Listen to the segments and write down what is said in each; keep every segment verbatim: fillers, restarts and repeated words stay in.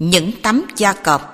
Những tấm da cọp.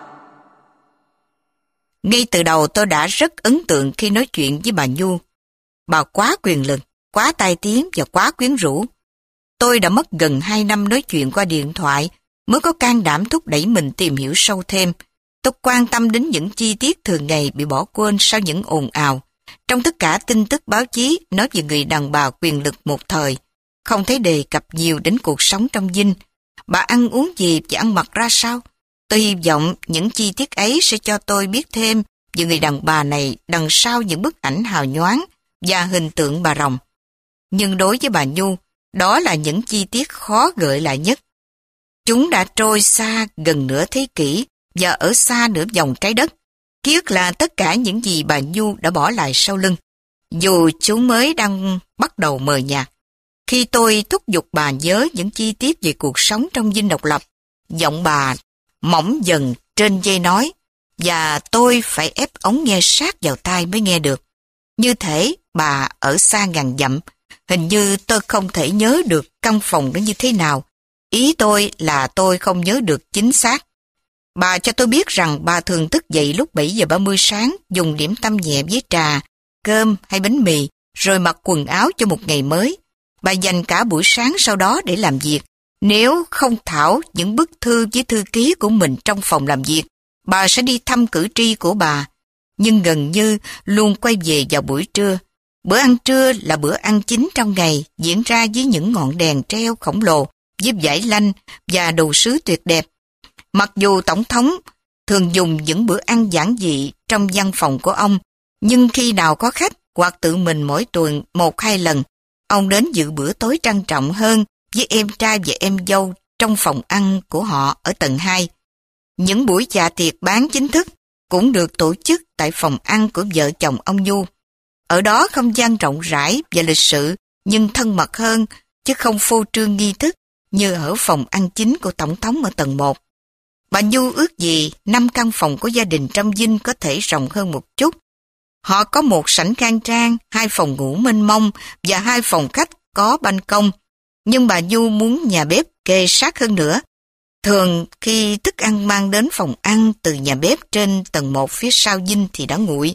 Ngay từ đầu tôi đã rất ấn tượng khi nói chuyện với bà Nhu. Bà quá quyền lực, quá tai tiếng và quá quyến rũ. Tôi đã mất gần hai năm nói chuyện qua điện thoại mới có can đảm thúc đẩy mình tìm hiểu sâu thêm. Tôi quan tâm đến những chi tiết thường ngày bị bỏ quên sau những ồn ào. Trong tất cả tin tức báo chí nói về người đàn bà quyền lực một thời, không thấy đề cập nhiều đến cuộc sống trong dinh. Bà ăn uống gì và ăn mặc ra sao? Tôi hy vọng những chi tiết ấy sẽ cho tôi biết thêm về người đàn bà này đằng sau những bức ảnh hào nhoáng và hình tượng bà rồng. Nhưng đối với bà Nhu, đó là những chi tiết khó gợi lại nhất. Chúng đã trôi xa gần nửa thế kỷ và ở xa nửa vòng trái đất. Ký ức là tất cả những gì bà Nhu đã bỏ lại sau lưng, dù chúng mới đang bắt đầu mờ nhạt. Khi tôi thúc giục bà nhớ những chi tiết về cuộc sống trong dinh độc lập, giọng bà mỏng dần trên dây nói, và tôi phải ép ống nghe sát vào tai mới nghe được. Như thể bà ở xa ngàn dặm, hình như tôi không thể nhớ được căn phòng nó như thế nào. Ý tôi là tôi không nhớ được chính xác. Bà cho tôi biết rằng bà thường thức dậy lúc bảy giờ ba mươi sáng, dùng điểm tâm nhẹ với trà, cơm hay bánh mì, rồi mặc quần áo cho một ngày mới. Bà dành cả buổi sáng sau đó để làm việc. Nếu không thảo những bức thư với thư ký của mình trong phòng làm việc, bà sẽ đi thăm cử tri của bà, nhưng gần như luôn quay về vào buổi trưa. Bữa ăn trưa là bữa ăn chính trong ngày, diễn ra với những ngọn đèn treo khổng lồ, với vải lanh và đồ sứ tuyệt đẹp. Mặc dù Tổng thống thường dùng những bữa ăn giản dị trong văn phòng của ông, nhưng khi nào có khách hoặc tự mình mỗi tuần một hai lần, ông đến dự bữa tối trang trọng hơn với em trai và em dâu trong phòng ăn của họ ở tầng hai. Những buổi dạ tiệc bán chính thức cũng được tổ chức tại phòng ăn của vợ chồng ông Nhu. Ở đó không gian rộng rãi và lịch sự, nhưng thân mật hơn, chứ không phô trương nghi thức như ở phòng ăn chính của Tổng thống ở tầng một. Bà Nhu ước gì năm căn phòng của gia đình trong dinh có thể rộng hơn một chút. Họ có một sảnh khang trang, hai phòng ngủ mênh mông và hai phòng khách có ban công. Nhưng bà Nhu muốn nhà bếp kề sát hơn nữa. Thường khi thức ăn mang đến phòng ăn từ nhà bếp trên tầng một phía sau dinh thì đã nguội.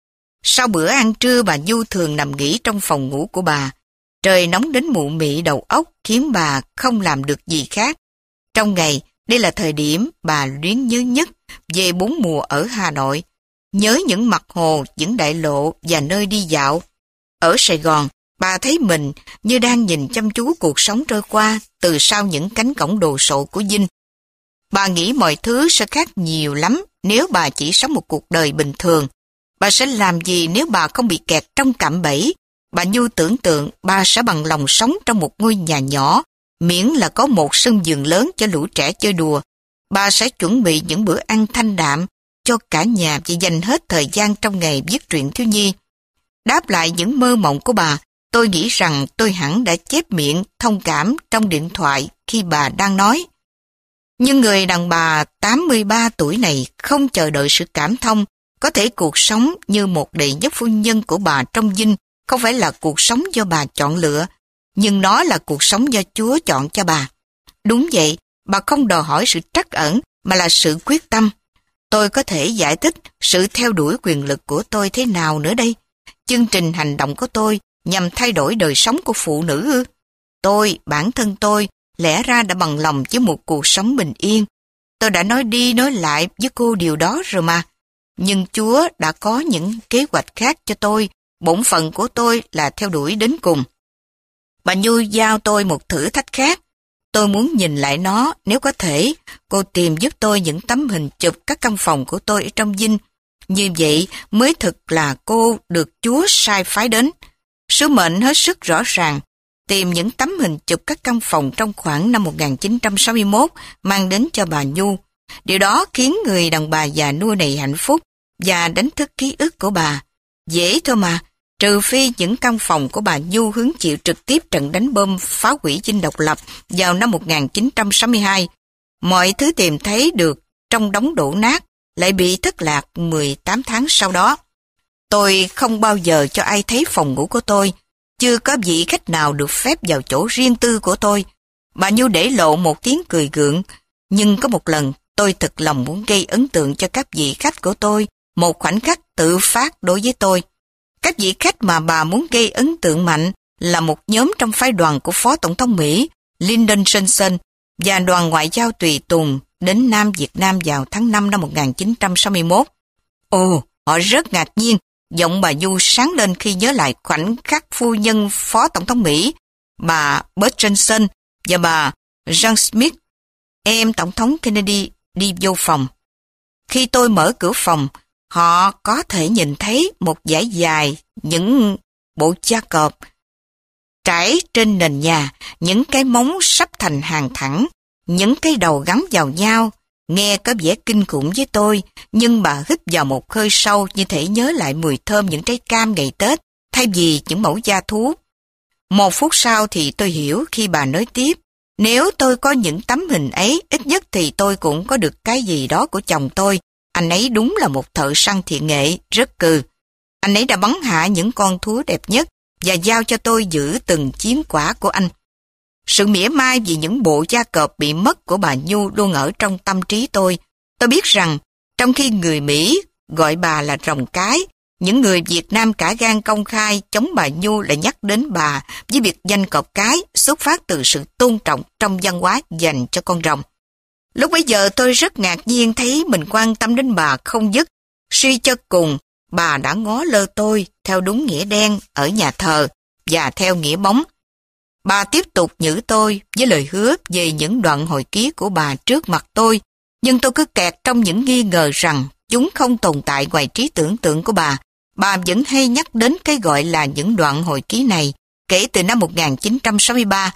Sau bữa ăn trưa, bà Nhu thường nằm nghỉ trong phòng ngủ của bà. Trời nóng đến mụ mị đầu óc khiến bà không làm được gì khác. Trong ngày, đây là thời điểm bà luyến nhớ nhất về bốn mùa ở Hà Nội. Nhớ những mặt hồ, những đại lộ và nơi đi dạo. Ở Sài Gòn, bà thấy mình như đang nhìn chăm chú cuộc sống trôi qua từ sau những cánh cổng đồ sộ của dinh. Bà nghĩ mọi thứ sẽ khác nhiều lắm nếu bà chỉ sống một cuộc đời bình thường. Bà sẽ làm gì nếu bà không bị kẹt trong cạm bẫy? Bà Nhu tưởng tượng bà sẽ bằng lòng sống trong một ngôi nhà nhỏ, miễn là có một sân vườn lớn cho lũ trẻ chơi đùa. Bà sẽ chuẩn bị những bữa ăn thanh đạm cho cả nhà và dành hết thời gian trong ngày viết truyện thiếu nhi. Đáp lại những mơ mộng của bà, tôi nghĩ rằng tôi hẳn đã chép miệng thông cảm trong điện thoại khi bà đang nói. Nhưng người đàn bà tám mươi ba tuổi này không chờ đợi sự cảm thông. Có thể cuộc sống như một đệ nhất phu nhân của bà trong dinh không phải là cuộc sống do bà chọn lựa, nhưng nó là cuộc sống do Chúa chọn cho bà. Đúng vậy, bà không đòi hỏi sự trắc ẩn mà là sự quyết tâm. Tôi có thể giải thích sự theo đuổi quyền lực của tôi thế nào nữa đây? Chương trình hành động của tôi nhằm thay đổi đời sống của phụ nữ ư? Tôi, bản thân tôi, lẽ ra đã bằng lòng với một cuộc sống bình yên. Tôi đã nói đi nói lại với cô điều đó rồi mà. Nhưng Chúa đã có những kế hoạch khác cho tôi, bổn phận của tôi là theo đuổi đến cùng. Bà Nhu giao tôi một thử thách khác. Tôi muốn nhìn lại nó, nếu có thể, cô tìm giúp tôi những tấm hình chụp các căn phòng của tôi ở trong dinh. Như vậy mới thực là cô được Chúa sai phái đến. Sứ mệnh hết sức rõ ràng, tìm những tấm hình chụp các căn phòng trong khoảng năm một nghìn chín trăm sáu mươi mốt mang đến cho bà Nhu. Điều đó khiến người đàn bà già nua này hạnh phúc và đánh thức ký ức của bà. Dễ thôi mà, trừ phi những căn phòng của bà Nhu hứng chịu trực tiếp trận đánh bom phá hủy dinh độc lập vào năm một nghìn chín trăm sáu mươi hai. Mọi thứ tìm thấy được trong đống đổ nát lại bị thất lạc mười tám tháng sau đó. Tôi không bao giờ cho ai thấy phòng ngủ của tôi. Chưa có vị khách nào được phép vào chỗ riêng tư của tôi. Bà Nhu để lộ một tiếng cười gượng. Nhưng có một lần Tôi thực lòng muốn gây ấn tượng cho các vị khách của tôi, một khoảnh khắc tự phát đối với tôi. Các vị khách mà bà muốn gây ấn tượng mạnh là một nhóm trong phái đoàn của Phó Tổng thống Mỹ Lyndon Johnson và đoàn ngoại giao tùy tùng đến Nam Việt Nam vào tháng năm năm một nghìn chín trăm sáu mươi mốt. Ồ, họ rất ngạc nhiên, giọng bà Nhu sáng lên khi nhớ lại khoảnh khắc phu nhân Phó Tổng thống Mỹ, bà Bert Johnson và bà John Smith, em Tổng thống Kennedy, đi vô phòng. Khi tôi mở cửa phòng, họ có thể nhìn thấy một dải dài những bộ da cọp trải trên nền nhà, những cái móng sắp thành hàng thẳng, những cái đầu gắn vào nhau. Nghe có vẻ kinh khủng với tôi, nhưng bà hít vào một hơi sâu như thể nhớ lại mùi thơm những trái cam ngày Tết, thay vì những mẫu da thú. Một phút sau thì tôi hiểu khi bà nói tiếp, nếu tôi có những tấm hình ấy, ít nhất thì tôi cũng có được cái gì đó của chồng tôi. Anh ấy đúng là một thợ săn thiện nghệ, rất cừ. Anh ấy đã bắn hạ những con thú đẹp nhất và giao cho tôi giữ từng chiến quả của anh. Sự mỉa mai vì những bộ da cọp bị mất của bà Nhu luôn ở trong tâm trí tôi. Tôi biết rằng, trong khi người Mỹ gọi bà là rồng cái, những người Việt Nam cả gan công khai chống bà Nhu lại nhắc đến bà với biệt danh cọp cái xuất phát từ sự tôn trọng trong văn hóa dành cho con rồng. Lúc bấy giờ tôi rất ngạc nhiên thấy mình quan tâm đến bà không dứt. Suy cho cùng, bà đã ngó lơ tôi theo đúng nghĩa đen ở nhà thờ và theo nghĩa bóng. Bà tiếp tục nhử tôi với lời hứa về những đoạn hồi ký của bà trước mặt tôi, nhưng tôi cứ kẹt trong những nghi ngờ rằng chúng không tồn tại ngoài trí tưởng tượng của bà. Bà vẫn hay nhắc đến cái gọi là những đoạn hồi ký này kể từ năm một nghìn chín trăm sáu mươi ba.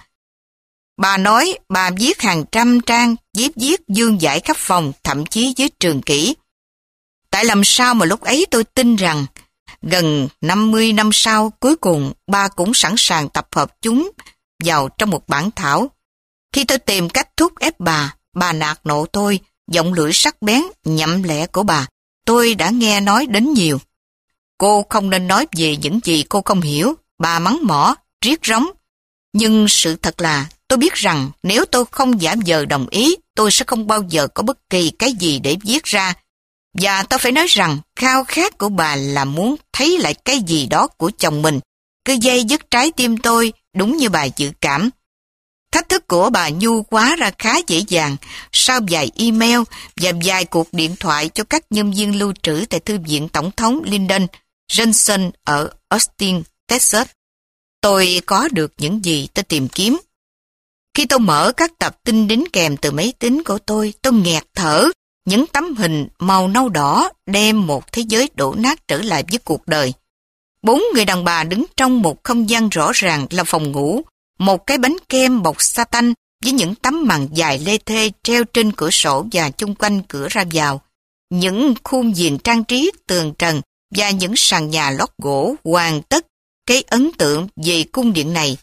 Bà nói bà viết hàng trăm trang, viết viết dương dải khắp phòng, thậm chí dưới trường kỷ. Tại làm sao mà lúc ấy tôi tin rằng gần năm mươi năm sau cuối cùng bà cũng sẵn sàng tập hợp chúng vào trong một bản thảo. Khi tôi tìm cách thúc ép bà, bà nạt nộ tôi, giọng lưỡi sắc bén, nhậm lẹ của bà. Tôi đã nghe nói đến nhiều. Cô không nên nói về những gì cô không hiểu, bà mắng mỏ, riết rống. Nhưng sự thật là tôi biết rằng nếu tôi không giả vờ đồng ý, tôi sẽ không bao giờ có bất kỳ cái gì để viết ra. Và tôi phải nói rằng khao khát của bà là muốn thấy lại cái gì đó của chồng mình, cứ dây dứt trái tim tôi đúng như bà dự cảm. Thách thức của bà Nhu quá ra khá dễ dàng. Sau vài email và vài cuộc điện thoại cho các nhân viên lưu trữ tại Thư viện Tổng thống Lyndon Johnson ở Austin, Texas, tôi có được những gì tôi tìm kiếm. Khi tôi mở các tập tin đính kèm từ máy tính của tôi, tôi nghẹt thở. Những tấm hình màu nâu đỏ đem một thế giới đổ nát trở lại với cuộc đời. Bốn người đàn bà đứng trong một không gian rõ ràng là phòng ngủ, một cái bánh kem bọc sa tanh với những tấm màn dài lê thê treo trên cửa sổ và chung quanh cửa ra vào, những khuôn viền trang trí tường trần và những sàn nhà lót gỗ hoàn tất cái ấn tượng về cung điện này.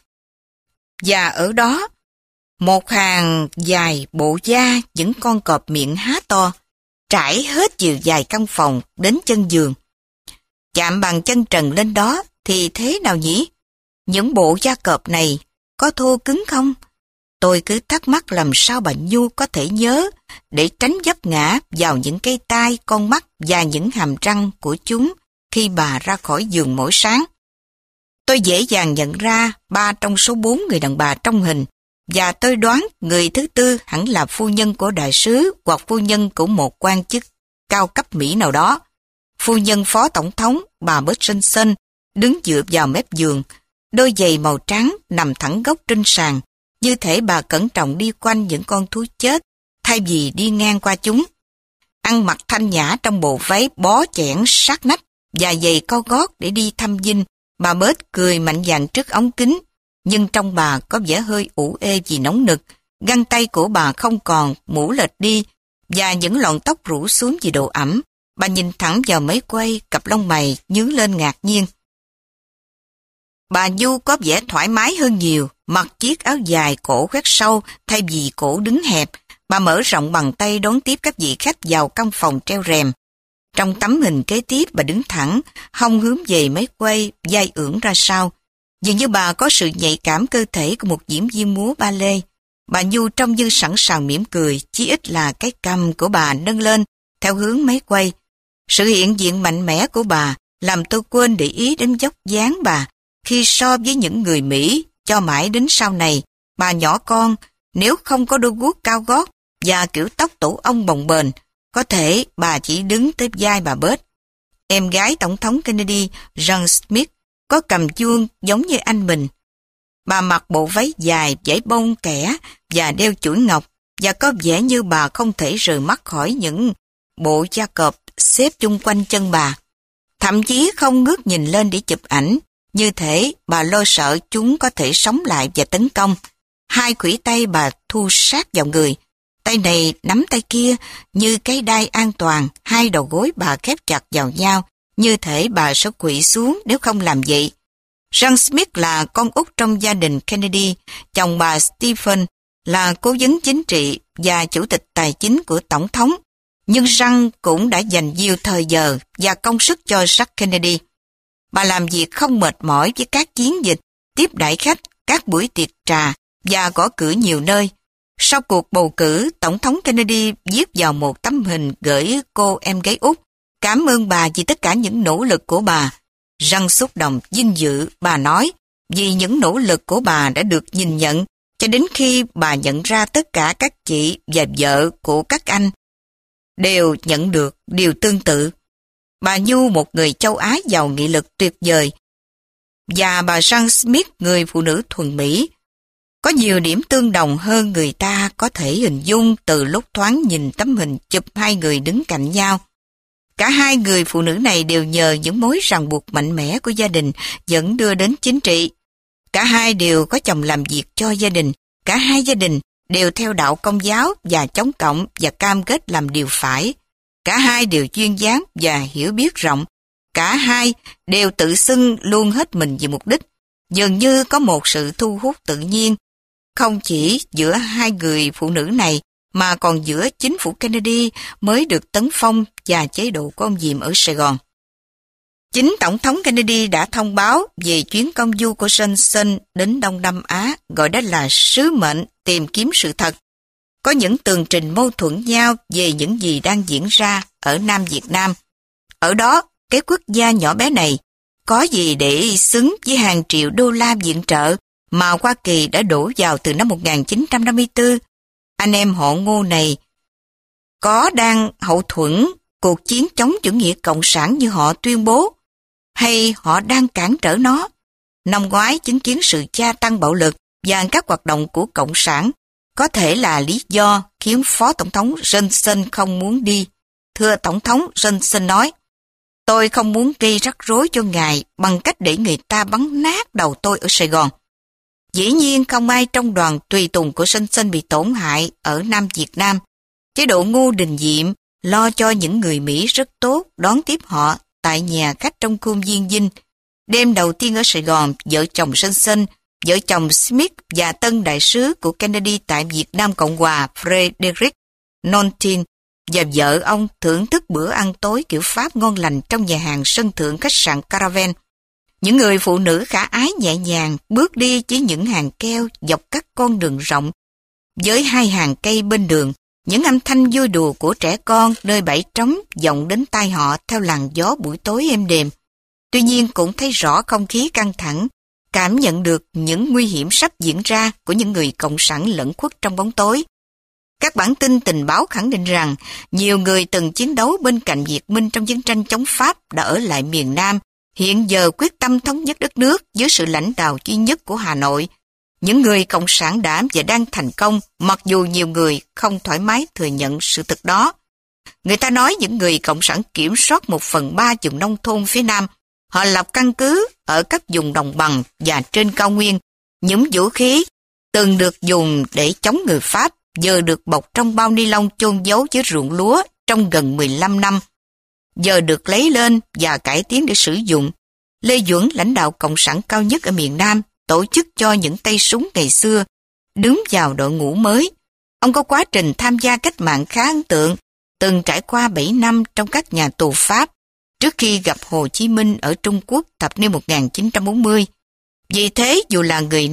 Và ở đó, một hàng dài bộ da những con cọp miệng há to, trải hết chiều dài căn phòng đến chân giường. Chạm bằng chân trần lên đó thì thế nào nhỉ? Những bộ da cọp này có thô cứng không? Tôi cứ thắc mắc làm sao bà Nhu có thể nhớ để tránh vấp ngã vào những cái tai, con mắt và những hàm răng của chúng khi bà ra khỏi giường mỗi sáng. Tôi dễ dàng nhận ra ba trong số bốn người đàn bà trong hình, và tôi đoán người thứ tư hẳn là phu nhân của đại sứ hoặc phu nhân của một quan chức cao cấp Mỹ nào đó. Phu nhân phó tổng thống, bà Bert Johnson, đứng dựa vào mép giường, đôi giày màu trắng nằm thẳng gốc trên sàn, như thể bà cẩn trọng đi quanh những con thú chết, thay vì đi ngang qua chúng. Ăn mặc thanh nhã trong bộ váy bó chẽn sát nách và giày cao gót để đi thăm dinh, bà Bert cười mạnh dạn trước ống kính, nhưng trong bà có vẻ hơi ủ ê vì nóng nực. Găng tay của bà không còn, mũ lệch đi, và những lọn tóc rủ xuống vì độ ẩm. Bà nhìn thẳng vào máy quay, cặp lông mày nhướng lên ngạc nhiên. Bà Nhu có vẻ thoải mái hơn nhiều, mặc chiếc áo dài cổ khoét sâu thay vì cổ đứng hẹp. Bà mở rộng bàn tay đón tiếp các vị khách vào căn phòng treo rèm. Trong tấm hình kế tiếp, bà đứng thẳng, hông hướng về máy quay, vai ưỡn ra sau. Dường như bà có sự nhạy cảm cơ thể của một diễn viên múa ba lê. Bà Nhu trông như sẵn sàng mỉm cười, chí ít là cái cằm của bà nâng lên theo hướng máy quay. Sự hiện diện mạnh mẽ của bà làm tôi quên để ý đến dốc dáng bà khi so với những người Mỹ cho mãi đến sau này. Bà nhỏ con, nếu không có đôi guốc cao gót và kiểu tóc tổ ong bồng bềnh, có thể bà chỉ đứng tới vai bà bớt. Em gái Tổng thống Kennedy, John Smith, có cầm chuông giống như anh mình. Bà mặc bộ váy dài, dải bông kẻ và đeo chuỗi ngọc, và có vẻ như bà không thể rời mắt khỏi những bộ da cọp xếp chung quanh chân bà. Thậm chí không ngước nhìn lên để chụp ảnh, như thể bà lo sợ chúng có thể sống lại và tấn công. Hai khuỷu tay bà thu sát vào người, tay này nắm tay kia như cái đai an toàn, hai đầu gối bà khép chặt vào nhau, như thể bà sẽ quỵ xuống nếu không làm vậy. John Smith là con út trong gia đình Kennedy, chồng bà Stephen là cố vấn chính trị và chủ tịch tài chính của Tổng thống, nhưng John cũng đã dành nhiều thời giờ và công sức cho Jack Kennedy. Bà làm việc không mệt mỏi với các chiến dịch, tiếp đãi khách, các buổi tiệc trà và gõ cửa nhiều nơi. Sau cuộc bầu cử, Tổng thống Kennedy viết vào một tấm hình gửi cô em gái út, cảm ơn bà vì tất cả những nỗ lực của bà. Răng xúc động vinh dự, bà nói, vì những nỗ lực của bà đã được nhìn nhận, cho đến khi bà nhận ra tất cả các chị và vợ của các anh đều nhận được điều tương tự. Bà Nhu, một người châu Á giàu nghị lực tuyệt vời, và bà John Smith, người phụ nữ thuần Mỹ, có nhiều điểm tương đồng hơn người ta có thể hình dung từ lúc thoáng nhìn tấm hình chụp hai người đứng cạnh nhau. Cả hai người phụ nữ này đều nhờ những mối ràng buộc mạnh mẽ của gia đình dẫn đưa đến chính trị. Cả hai đều có chồng làm việc cho gia đình. Cả hai gia đình đều theo đạo Công giáo và chống cộng và cam kết làm điều phải. Cả hai đều duyên dáng và hiểu biết rộng. Cả hai đều tự xưng luôn hết mình vì mục đích. Dường như có một sự thu hút tự nhiên, không chỉ giữa hai người phụ nữ này, mà còn giữa chính phủ Kennedy mới được tấn phong và chế độ của ông Diệm ở Sài Gòn. Chính Tổng thống Kennedy đã thông báo về chuyến công du của Johnson đến Đông Nam Á, gọi đó là sứ mệnh tìm kiếm sự thật. Có những tường trình mâu thuẫn nhau về những gì đang diễn ra ở Nam Việt Nam. Ở đó, cái quốc gia nhỏ bé này có gì để xứng với hàng triệu đô la viện trợ mà Hoa Kỳ đã đổ vào từ năm một nghìn chín trăm năm mươi tư. Anh em họ Ngô này có đang hậu thuẫn cuộc chiến chống chủ nghĩa cộng sản như họ tuyên bố, hay họ đang cản trở nó? Năm ngoái chứng kiến sự gia tăng bạo lực và các hoạt động của cộng sản có thể là lý do khiến Phó Tổng thống Johnson không muốn đi. Thưa Tổng thống, Johnson nói, tôi không muốn gây rắc rối cho ngài bằng cách để người ta bắn nát đầu tôi ở Sài Gòn. Dĩ nhiên không ai trong đoàn tùy tùng của Johnson bị tổn hại ở Nam Việt Nam. Chế độ Ngô Đình Diệm lo cho những người Mỹ rất tốt, đón tiếp họ tại nhà khách trong khuôn viên Dinh. Đêm đầu tiên ở Sài Gòn, vợ chồng Johnson, vợ chồng Smith và tân đại sứ của Kennedy tại Việt Nam Cộng Hòa Frederick Nontin và vợ ông thưởng thức bữa ăn tối kiểu Pháp ngon lành trong nhà hàng sân thượng khách sạn Caravan. Những người phụ nữ khả ái nhẹ nhàng bước đi với những hàng keo dọc các con đường rộng. Với hai hàng cây bên đường, những âm thanh vui đùa của trẻ con nơi bãi trống vọng đến tai họ theo làn gió buổi tối êm đềm. Tuy nhiên cũng thấy rõ không khí căng thẳng, cảm nhận được những nguy hiểm sắp diễn ra của những người cộng sản lẫn khuất trong bóng tối. Các bản tin tình báo khẳng định rằng nhiều người từng chiến đấu bên cạnh Việt Minh trong chiến tranh chống Pháp đã ở lại miền Nam, hiện giờ quyết tâm thống nhất đất nước dưới sự lãnh đạo duy nhất của Hà Nội. Những người cộng sản đã và đang thành công, mặc dù nhiều người không thoải mái thừa nhận sự thực đó. Người ta nói những người cộng sản kiểm soát một phần ba vùng nông thôn phía Nam. Họ lập căn cứ ở các vùng đồng bằng và trên cao nguyên. Những vũ khí từng được dùng để chống người Pháp giờ được bọc trong bao ni lông chôn giấu dưới ruộng lúa trong gần mười lăm năm. Giờ được lấy lên và cải tiến để sử dụng. Lê Duẩn, lãnh đạo cộng sản cao nhất ở miền Nam, tổ chức cho những tay súng ngày xưa đứng vào đội ngũ mới. Ông có quá trình tham gia cách mạng khá ấn tượng, từng trải qua bảy năm trong các nhà tù Pháp trước khi gặp Hồ Chí Minh ở Trung Quốc thập niên một nghìn chín trăm bốn mươi. Vì thế, dù là người Nam,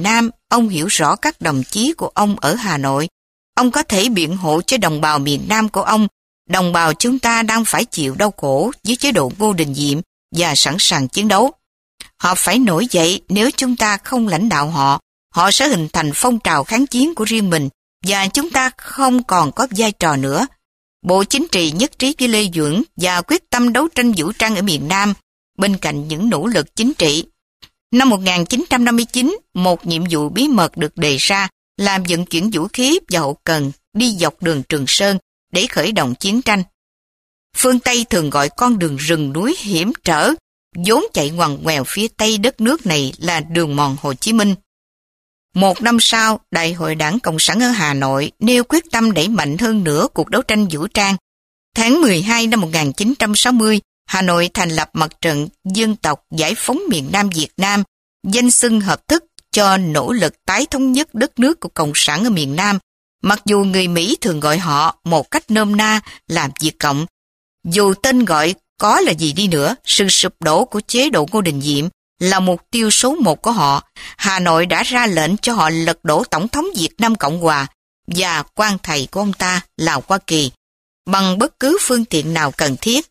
ông hiểu rõ các đồng chí của ông ở Hà Nội, ông có thể biện hộ cho đồng bào miền Nam của ông. Đồng bào chúng ta đang phải chịu đau khổ dưới chế độ Ngô Đình Diệm và sẵn sàng chiến đấu. Họ phải nổi dậy, nếu chúng ta không lãnh đạo họ, họ sẽ hình thành phong trào kháng chiến của riêng mình và chúng ta không còn có vai trò nữa. Bộ Chính trị nhất trí với Lê Duẩn và quyết tâm đấu tranh vũ trang ở miền Nam bên cạnh những nỗ lực chính trị. Năm một nghìn chín trăm năm mươi chín, một nhiệm vụ bí mật được đề ra là vận chuyển vũ khí và hậu cần đi dọc đường Trường Sơn để khởi động chiến tranh. Phương Tây thường gọi con đường rừng núi hiểm trở, vốn chạy ngoằn ngoèo phía tây đất nước này là đường mòn Hồ Chí Minh. Một năm sau, Đại hội Đảng Cộng sản ở Hà Nội nêu quyết tâm đẩy mạnh hơn nữa cuộc đấu tranh vũ trang. Tháng mười hai năm một nghìn chín trăm sáu mươi, Hà Nội thành lập Mặt trận Dân tộc Giải phóng miền Nam Việt Nam, danh xưng hợp thức cho nỗ lực tái thống nhất đất nước của Cộng sản ở miền Nam, mặc dù người Mỹ thường gọi họ một cách nôm na là Việt Cộng. Dù tên gọi có là gì đi nữa, sự sụp đổ của chế độ Ngô Đình Diệm là mục tiêu số một của họ. Hà Nội đã ra lệnh cho họ lật đổ Tổng thống Việt Nam Cộng Hòa và quan thầy của ông ta là Hoa Kỳ bằng bất cứ phương tiện nào cần thiết.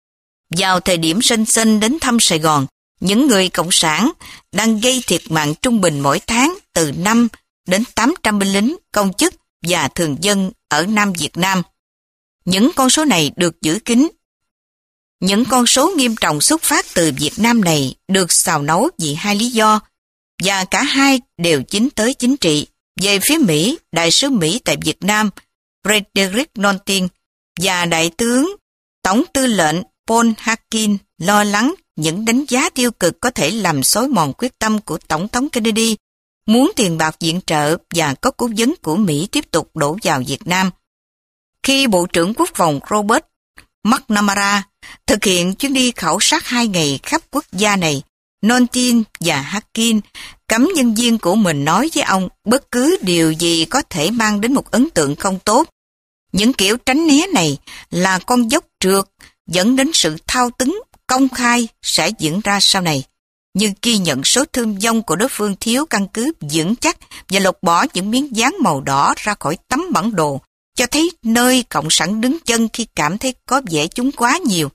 Vào thời điểm Sinh Sinh đến thăm Sài Gòn, những người Cộng sản đang gây thiệt mạng trung bình mỗi tháng từ năm đến tám trăm binh lính, công chức và thường dân ở Nam Việt Nam. Những con số này được giữ kín. Những con số nghiêm trọng xuất phát từ Việt Nam này được xào nấu vì hai lý do, và cả hai đều dính tới chính trị. Về phía Mỹ, Đại sứ Mỹ tại Việt Nam Frederick Nontin và Đại tướng Tổng tư lệnh Paul Harkin lo lắng những đánh giá tiêu cực có thể làm xói mòn quyết tâm của Tổng thống Kennedy muốn tiền bạc viện trợ và có cố vấn của Mỹ tiếp tục đổ vào Việt Nam. Khi Bộ trưởng Quốc phòng Robert McNamara thực hiện chuyến đi khảo sát hai ngày khắp quốc gia này, Nontin và Harkin cấm nhân viên của mình nói với ông bất cứ điều gì có thể mang đến một ấn tượng không tốt. Những kiểu tránh né này là con dốc trượt dẫn đến sự thao túng công khai sẽ diễn ra sau này, như ghi nhận số thương vong của đối phương thiếu căn cứ vững chắc và lột bỏ những miếng dán màu đỏ ra khỏi tấm bản đồ, cho thấy nơi Cộng sản đứng chân khi cảm thấy có vẻ chúng quá nhiều.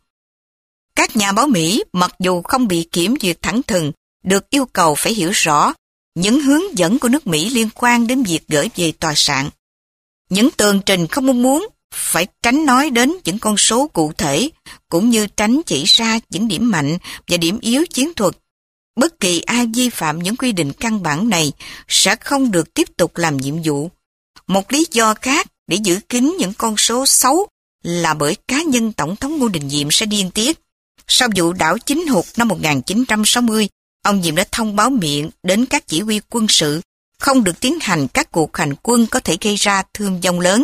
Các nhà báo Mỹ, mặc dù không bị kiểm duyệt thẳng thừng, được yêu cầu phải hiểu rõ những hướng dẫn của nước Mỹ liên quan đến việc gửi về tòa soạn. Những tường trình không mong muốn phải tránh nói đến những con số cụ thể, cũng như tránh chỉ ra những điểm mạnh và điểm yếu chiến thuật. Bất kỳ ai vi phạm những quy định căn bản này sẽ không được tiếp tục làm nhiệm vụ. Một lý do khác để giữ kín những con số xấu là bởi cá nhân Tổng thống Ngô Đình Diệm sẽ điên tiết. Sau vụ đảo Chính Hụt năm một nghìn chín trăm sáu mươi, ông Diệm đã thông báo miệng đến các chỉ huy quân sự không được tiến hành các cuộc hành quân có thể gây ra thương vong lớn.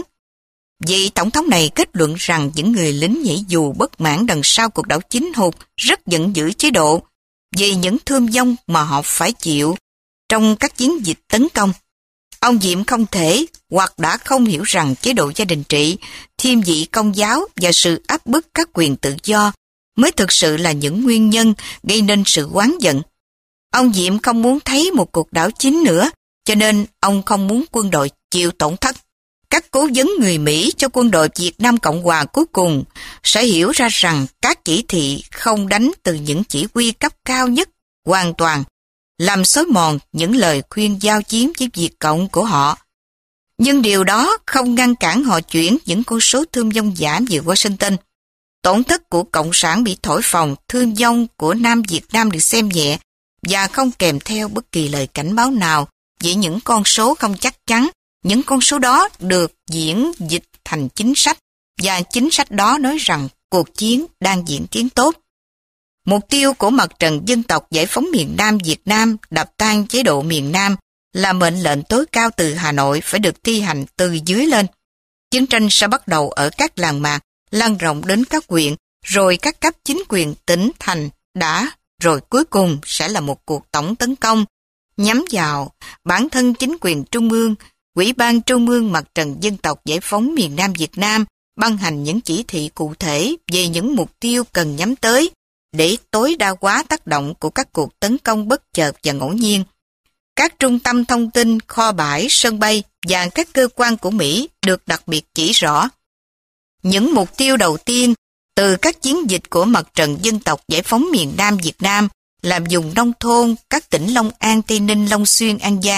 Vị Tổng thống này kết luận rằng những người lính nhảy dù bất mãn đằng sau cuộc đảo Chính Hụt rất giận dữ chế độ vì những thương vong mà họ phải chịu trong các chiến dịch tấn công. Ông Diệm không thể hoặc đã không hiểu rằng chế độ gia đình trị, thiên vị công giáo và sự áp bức các quyền tự do mới thực sự là những nguyên nhân gây nên sự oán giận. Ông Diệm không muốn thấy một cuộc đảo chính nữa, cho nên ông không muốn quân đội chịu tổn thất. Các cố vấn người Mỹ cho quân đội Việt Nam Cộng Hòa cuối cùng sẽ hiểu ra rằng các chỉ thị không đánh từ những chỉ huy cấp cao nhất hoàn toàn làm xói mòn những lời khuyên giao chiến với Việt Cộng của họ. Nhưng điều đó không ngăn cản họ chuyển những con số thương vong giảm về Washington. Tổn thất của Cộng sản bị thổi phồng, thương vong của Nam Việt Nam được xem nhẹ và không kèm theo bất kỳ lời cảnh báo nào về những con số không chắc chắn. Những con số đó được diễn dịch thành chính sách và chính sách đó nói rằng cuộc chiến đang diễn tiến tốt. Mục tiêu của Mặt trận Dân tộc Giải phóng miền Nam Việt Nam đập tan chế độ miền Nam là mệnh lệnh tối cao từ Hà Nội phải được thi hành từ dưới lên. Chiến tranh sẽ bắt đầu ở các làng mạc, lan rộng đến các huyện, rồi các cấp chính quyền tỉnh thành đã, rồi cuối cùng sẽ là một cuộc tổng tấn công nhắm vào bản thân chính quyền trung ương. Ủy ban Trung ương Mặt trận Dân tộc Giải phóng miền Nam Việt Nam ban hành những chỉ thị cụ thể về những mục tiêu cần nhắm tới để tối đa hóa tác động của các cuộc tấn công bất chợt và ngẫu nhiên. Các trung tâm thông tin, kho bãi, sân bay và các cơ quan của Mỹ được đặc biệt chỉ rõ. Những mục tiêu đầu tiên từ các chiến dịch của Mặt trận Dân tộc Giải phóng miền Nam Việt Nam là vùng nông thôn các tỉnh Long An, Tây Ninh, Long Xuyên, An Giang.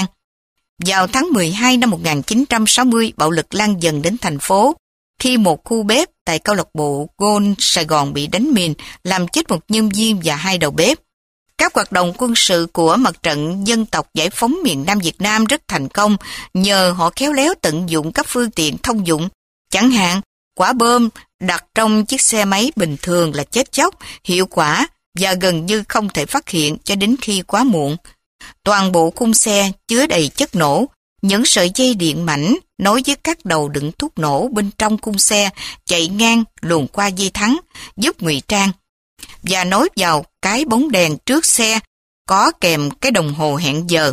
Vào tháng mười hai năm một nghìn chín trăm sáu mươi, bạo lực lan dần đến thành phố khi một khu bếp tại câu lạc bộ Gold Sài Gòn bị đánh mìn, làm chết một nhân viên và hai đầu bếp. Các hoạt động quân sự của Mặt trận Dân tộc Giải phóng miền Nam Việt Nam rất thành công nhờ họ khéo léo tận dụng các phương tiện thông dụng. Chẳng hạn, quả bom đặt trong chiếc xe máy bình thường là chết chóc, hiệu quả và gần như không thể phát hiện cho đến khi quá muộn. Toàn bộ khung xe chứa đầy chất nổ, những sợi dây điện mảnh nối với các đầu đựng thuốc nổ bên trong khung xe chạy ngang luồn qua dây thắng, giúp ngụy trang, và nối vào cái bóng đèn trước xe có kèm cái đồng hồ hẹn giờ.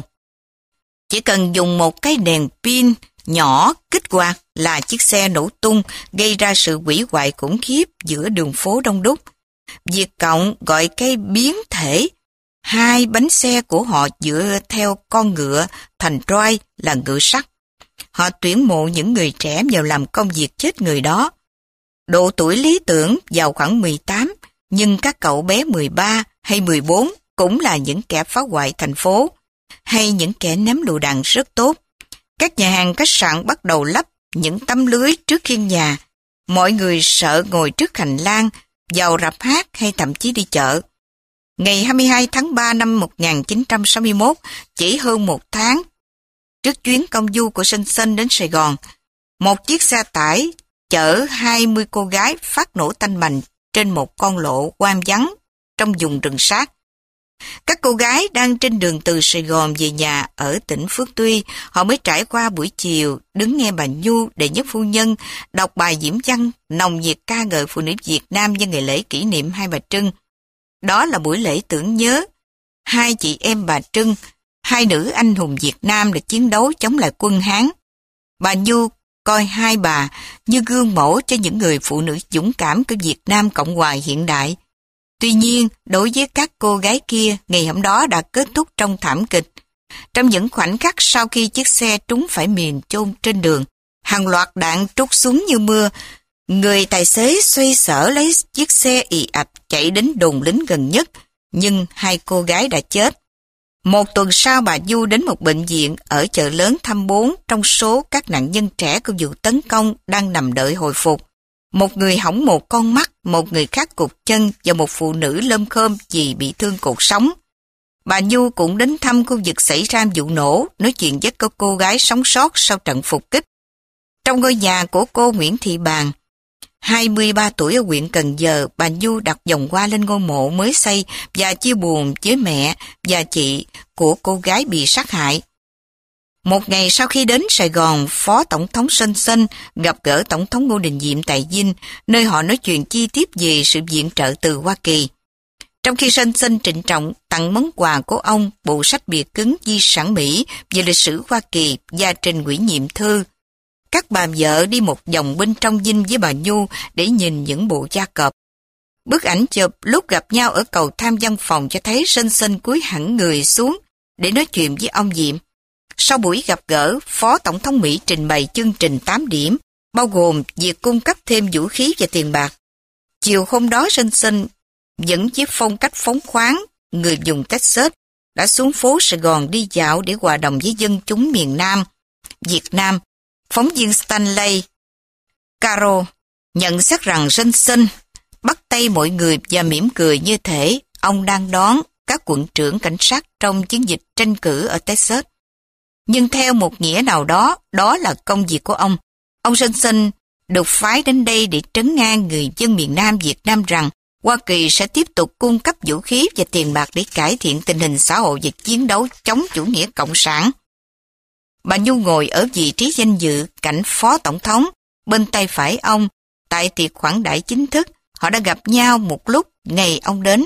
Chỉ cần dùng một cái đèn pin nhỏ kích hoạt là chiếc xe nổ tung, gây ra sự hủy hoại khủng khiếp giữa đường phố đông đúc. Việt Cộng gọi cái biến thể hai bánh xe của họ dựa theo con ngựa thành roi là ngựa sắt. Họ tuyển mộ những người trẻ vào làm công việc chết người đó. Độ tuổi lý tưởng vào khoảng mười tám, nhưng các cậu bé mười ba hay mười bốn cũng là những kẻ phá hoại thành phố, hay những kẻ ném lựu đạn rất tốt. Các nhà hàng khách sạn bắt đầu lắp những tấm lưới trước khiên nhà. Mọi người sợ ngồi trước hành lang, vào rạp hát hay thậm chí đi chợ. Ngày hai mươi hai tháng ba năm một nghìn chín trăm sáu mươi mốt, chỉ hơn một tháng trước chuyến công du của Sinh Sinh đến Sài Gòn, một chiếc xe tải chở hai mươi cô gái phát nổ tanh bành trên một con lộ hoang vắng trong vùng rừng sát. Các cô gái đang trên đường từ Sài Gòn về nhà ở tỉnh Phước Tuy, họ mới trải qua buổi chiều đứng nghe bà Nhu đệ nhất phu nhân đọc bài diễm văn nồng nhiệt ca ngợi phụ nữ Việt Nam nhân ngày lễ kỷ niệm Hai Bà Trưng. Đó là buổi lễ tưởng nhớ hai chị em bà Trưng, hai nữ anh hùng Việt Nam đã chiến đấu chống lại quân Hán. Bà Nhu coi hai bà như gương mẫu cho những người phụ nữ dũng cảm của Việt Nam Cộng hòa hiện đại. Tuy nhiên, đối với các cô gái kia, ngày hôm đó đã kết thúc trong thảm kịch. Trong những khoảnh khắc sau khi chiếc xe trúng phải mìn chôn trên đường, hàng loạt đạn trút xuống như mưa, người tài xế xoay sở lấy chiếc xe ì ạch chạy đến đồn lính gần nhất, nhưng hai cô gái đã chết. Một tuần sau, bà Du đến một bệnh viện ở chợ lớn thăm bốn trong số các nạn nhân trẻ của vụ tấn công đang nằm đợi hồi phục. Một người hỏng một con mắt, một người khác cụt chân và một phụ nữ lơm khơm vì bị thương cột sống. Bà Nhu cũng đến thăm khu vực xảy ra vụ nổ, nói chuyện với cô cô gái sống sót sau trận phục kích. Trong ngôi nhà của cô Nguyễn Thị Bàn, hai mươi ba tuổi ở huyện Cần Giờ, bà Nhu đặt vòng hoa lên ngôi mộ mới xây và chia buồn với mẹ và chị của cô gái bị sát hại. Một ngày sau khi đến Sài Gòn, Phó Tổng thống Sinh Sinh gặp gỡ Tổng thống Ngô Đình Diệm tại Vinh, nơi họ nói chuyện chi tiết về sự viện trợ từ Hoa Kỳ. Trong khi Sinh Sinh trịnh trọng tặng món quà của ông bộ sách bìa cứng di sản Mỹ về lịch sử Hoa Kỳ và trình ủy nhiệm thư, các bà vợ đi một vòng bên trong Vinh với bà Nhu để nhìn những bộ gia cọp. Bức ảnh chụp lúc gặp nhau ở cầu thang văn phòng cho thấy Sinh Sinh cúi hẳn người xuống để nói chuyện với ông Diệm. Sau buổi gặp gỡ, Phó Tổng thống Mỹ trình bày chương trình tám điểm, bao gồm việc cung cấp thêm vũ khí và tiền bạc. Chiều hôm đó, Sinh Sinh vẫn với phong cách phóng khoáng, người dùng Texas, đã xuống phố Sài Gòn đi dạo để hòa đồng với dân chúng miền Nam, Việt Nam. Phóng viên Stanley Caro nhận xét rằng Sinh Sinh bắt tay mọi người và mỉm cười như thể ông đang đón các quận trưởng cảnh sát trong chiến dịch tranh cử ở Texas. Nhưng theo một nghĩa nào đó, đó là công việc của ông. Ông Sinh Sinh được phái đến đây để trấn an người dân miền Nam Việt Nam rằng Hoa Kỳ sẽ tiếp tục cung cấp vũ khí và tiền bạc để cải thiện tình hình xã hội và chiến đấu chống chủ nghĩa cộng sản. Bà Nhu ngồi ở vị trí danh dự cạnh Phó Tổng thống, bên tay phải ông, tại tiệc khoản đãi chính thức. Họ đã gặp nhau một lúc ngày ông đến.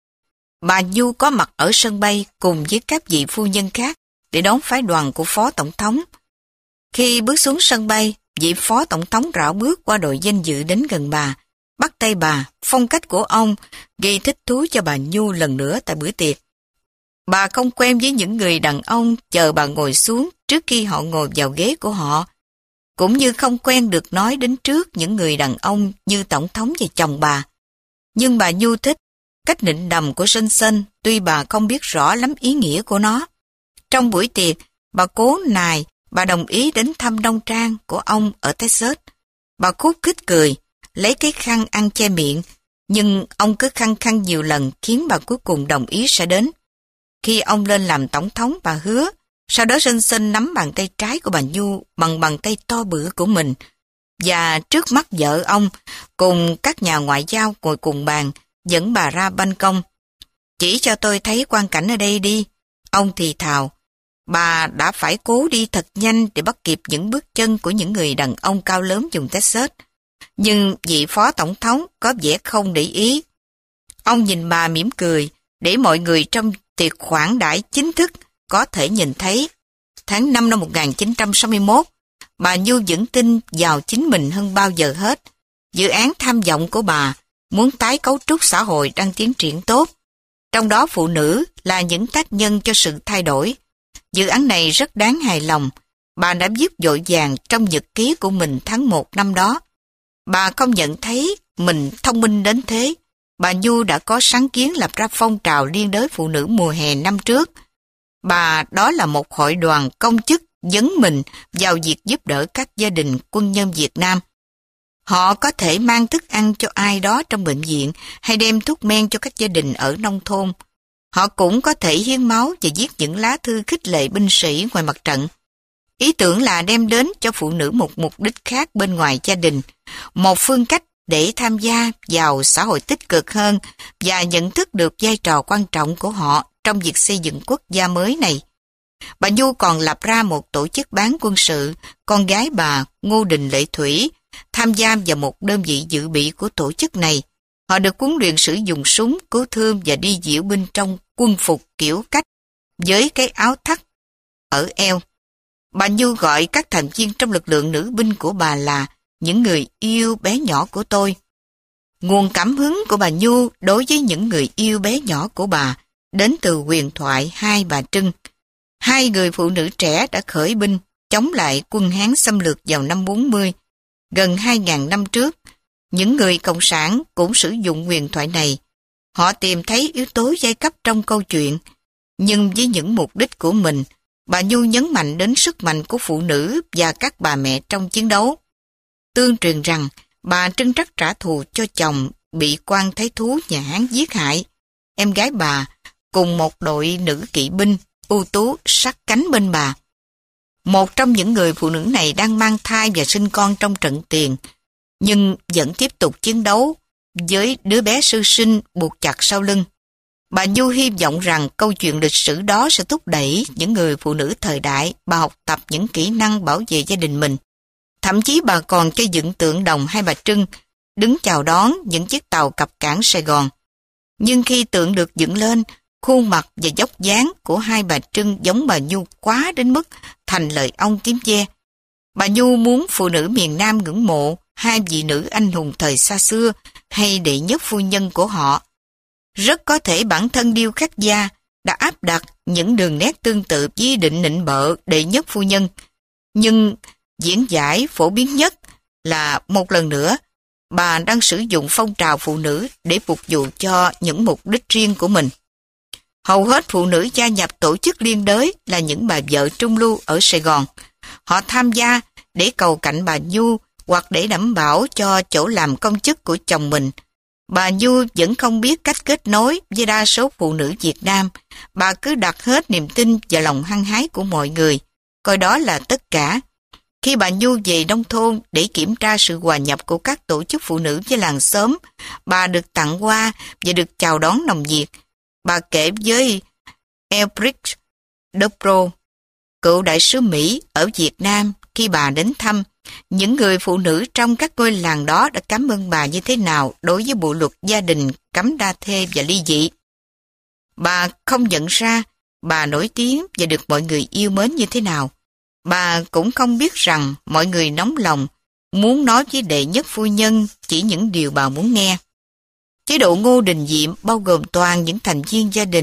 Bà Nhu có mặt ở sân bay cùng với các vị phu nhân khác để đón phái đoàn của Phó Tổng thống. Khi bước xuống sân bay, vị Phó Tổng thống rảo bước qua đội danh dự đến gần bà, bắt tay bà. Phong cách của ông gây thích thú cho bà Nhu lần nữa tại bữa tiệc. Bà không quen với những người đàn ông chờ bà ngồi xuống trước khi họ ngồi vào ghế của họ, cũng như không quen được nói đến trước những người đàn ông như tổng thống và chồng bà. Nhưng bà Nhu thích cách nịnh đầm của Johnson, tuy bà không biết rõ lắm ý nghĩa của nó. Trong buổi tiệc, bà cố nài, bà đồng ý đến thăm nông trang của ông ở Texas. Bà khúc khích cười, lấy cái khăn ăn che miệng, nhưng ông cứ khăng khăng nhiều lần khiến bà cuối cùng đồng ý sẽ đến. Khi ông lên làm tổng thống, bà hứa, sau đó Johnson nắm bàn tay trái của bà Nhu bằng bàn tay to bự của mình, và trước mắt vợ ông, cùng các nhà ngoại giao ngồi cùng bàn, dẫn bà ra ban công. Chỉ cho tôi thấy quang cảnh ở đây đi, ông thì thào. Bà đã phải cố đi thật nhanh để bắt kịp những bước chân của những người đàn ông cao lớn vùng Texas. Nhưng vị phó tổng thống có vẻ không để ý. Ông nhìn bà mỉm cười, để mọi người trong tiệc khoản đãi chính thức có thể nhìn thấy. Tháng năm năm một nghìn chín trăm sáu mươi mốt, bà Nhu vẫn tin vào chính mình hơn bao giờ hết. Dự án tham vọng của bà muốn tái cấu trúc xã hội đang tiến triển tốt. Trong đó phụ nữ là những tác nhân cho sự thay đổi. Dự án này rất đáng hài lòng. Bà đã viết vội vàng trong nhật ký của mình tháng một năm đó. Bà không nhận thấy mình thông minh đến thế. Bà Nhu đã có sáng kiến lập ra phong trào liên đới phụ nữ mùa hè năm trước. Bà đó là một hội đoàn công chức dấn mình vào việc giúp đỡ các gia đình quân nhân Việt Nam. Họ có thể mang thức ăn cho ai đó trong bệnh viện hay đem thuốc men cho các gia đình ở nông thôn. Họ cũng có thể hiến máu và viết những lá thư khích lệ binh sĩ ngoài mặt trận. Ý tưởng là đem đến cho phụ nữ một mục đích khác bên ngoài gia đình, một phương cách để tham gia vào xã hội tích cực hơn và nhận thức được vai trò quan trọng của họ trong việc xây dựng quốc gia mới này. Bà Nhu còn lập ra một tổ chức bán quân sự, con gái bà Ngô Đình Lệ Thủy tham gia vào một đơn vị dự bị của tổ chức này. Họ được huấn luyện sử dụng súng, cứu thương và đi diễu binh trong quân phục kiểu cách với cái áo thắt ở eo. Bà Nhu gọi các thành viên trong lực lượng nữ binh của bà là những người yêu bé nhỏ của tôi. Nguồn cảm hứng của bà Nhu đối với những người yêu bé nhỏ của bà đến từ huyền thoại Hai Bà Trưng. Hai người phụ nữ trẻ đã khởi binh chống lại quân Hán xâm lược vào năm bốn mươi. Gần hai nghìn năm trước, những người cộng sản cũng sử dụng huyền thoại này. Họ tìm thấy yếu tố giai cấp trong câu chuyện, nhưng với những mục đích của mình, bà Nhu nhấn mạnh đến sức mạnh của phụ nữ và các bà mẹ trong chiến đấu. Tương truyền rằng, bà trưng trắc trả thù cho chồng bị quan thái thú nhà Hán giết hại. Em gái bà cùng một đội nữ kỵ binh ưu tú sát cánh bên bà. Một trong những người phụ nữ này đang mang thai và sinh con trong trận tiền, nhưng vẫn tiếp tục chiến đấu với đứa bé sơ sinh buộc chặt sau lưng. Bà Nhu hy vọng rằng câu chuyện lịch sử đó sẽ thúc đẩy những người phụ nữ thời đại bà học tập những kỹ năng bảo vệ gia đình mình. Thậm chí bà còn xây dựng tượng đồng Hai Bà Trưng, đứng chào đón những chiếc tàu cập cảng Sài Gòn. Nhưng khi tượng được dựng lên, khuôn mặt và dốc dáng của Hai Bà Trưng giống bà Nhu quá đến mức thành lời ong tím ve. Bà Nhu muốn phụ nữ miền Nam ngưỡng mộ hai vị nữ anh hùng thời xa xưa hay đệ nhất phu nhân của họ. Rất có thể bản thân điêu khắc gia đã áp đặt những đường nét tương tự với ý định nịnh bợ đệ nhất phu nhân. Nhưng diễn giải phổ biến nhất là một lần nữa, bà đang sử dụng phong trào phụ nữ để phục vụ cho những mục đích riêng của mình. Hầu hết phụ nữ gia nhập tổ chức liên đới là những bà vợ trung lưu ở Sài Gòn. Họ tham gia để cầu cạnh bà Nhu hoặc để đảm bảo cho chỗ làm công chức của chồng mình. Bà Nhu vẫn không biết cách kết nối với đa số phụ nữ Việt Nam. Bà cứ đặt hết niềm tin và lòng hăng hái của mọi người, coi đó là tất cả. Khi bà Nhu về nông thôn để kiểm tra sự hòa nhập của các tổ chức phụ nữ với làng xóm, bà được tặng hoa và được chào đón nồng nhiệt. Bà kể với Elbricht Dupro, cựu đại sứ Mỹ ở Việt Nam, khi bà đến thăm, những người phụ nữ trong các ngôi làng đó đã cảm ơn bà như thế nào đối với bộ luật gia đình cấm đa thê và ly dị. Bà không nhận ra bà nổi tiếng và được mọi người yêu mến như thế nào. Bà cũng không biết rằng mọi người nóng lòng, muốn nói với đệ nhất phu nhân chỉ những điều bà muốn nghe. Chế độ Ngô Đình Diệm bao gồm toàn những thành viên gia đình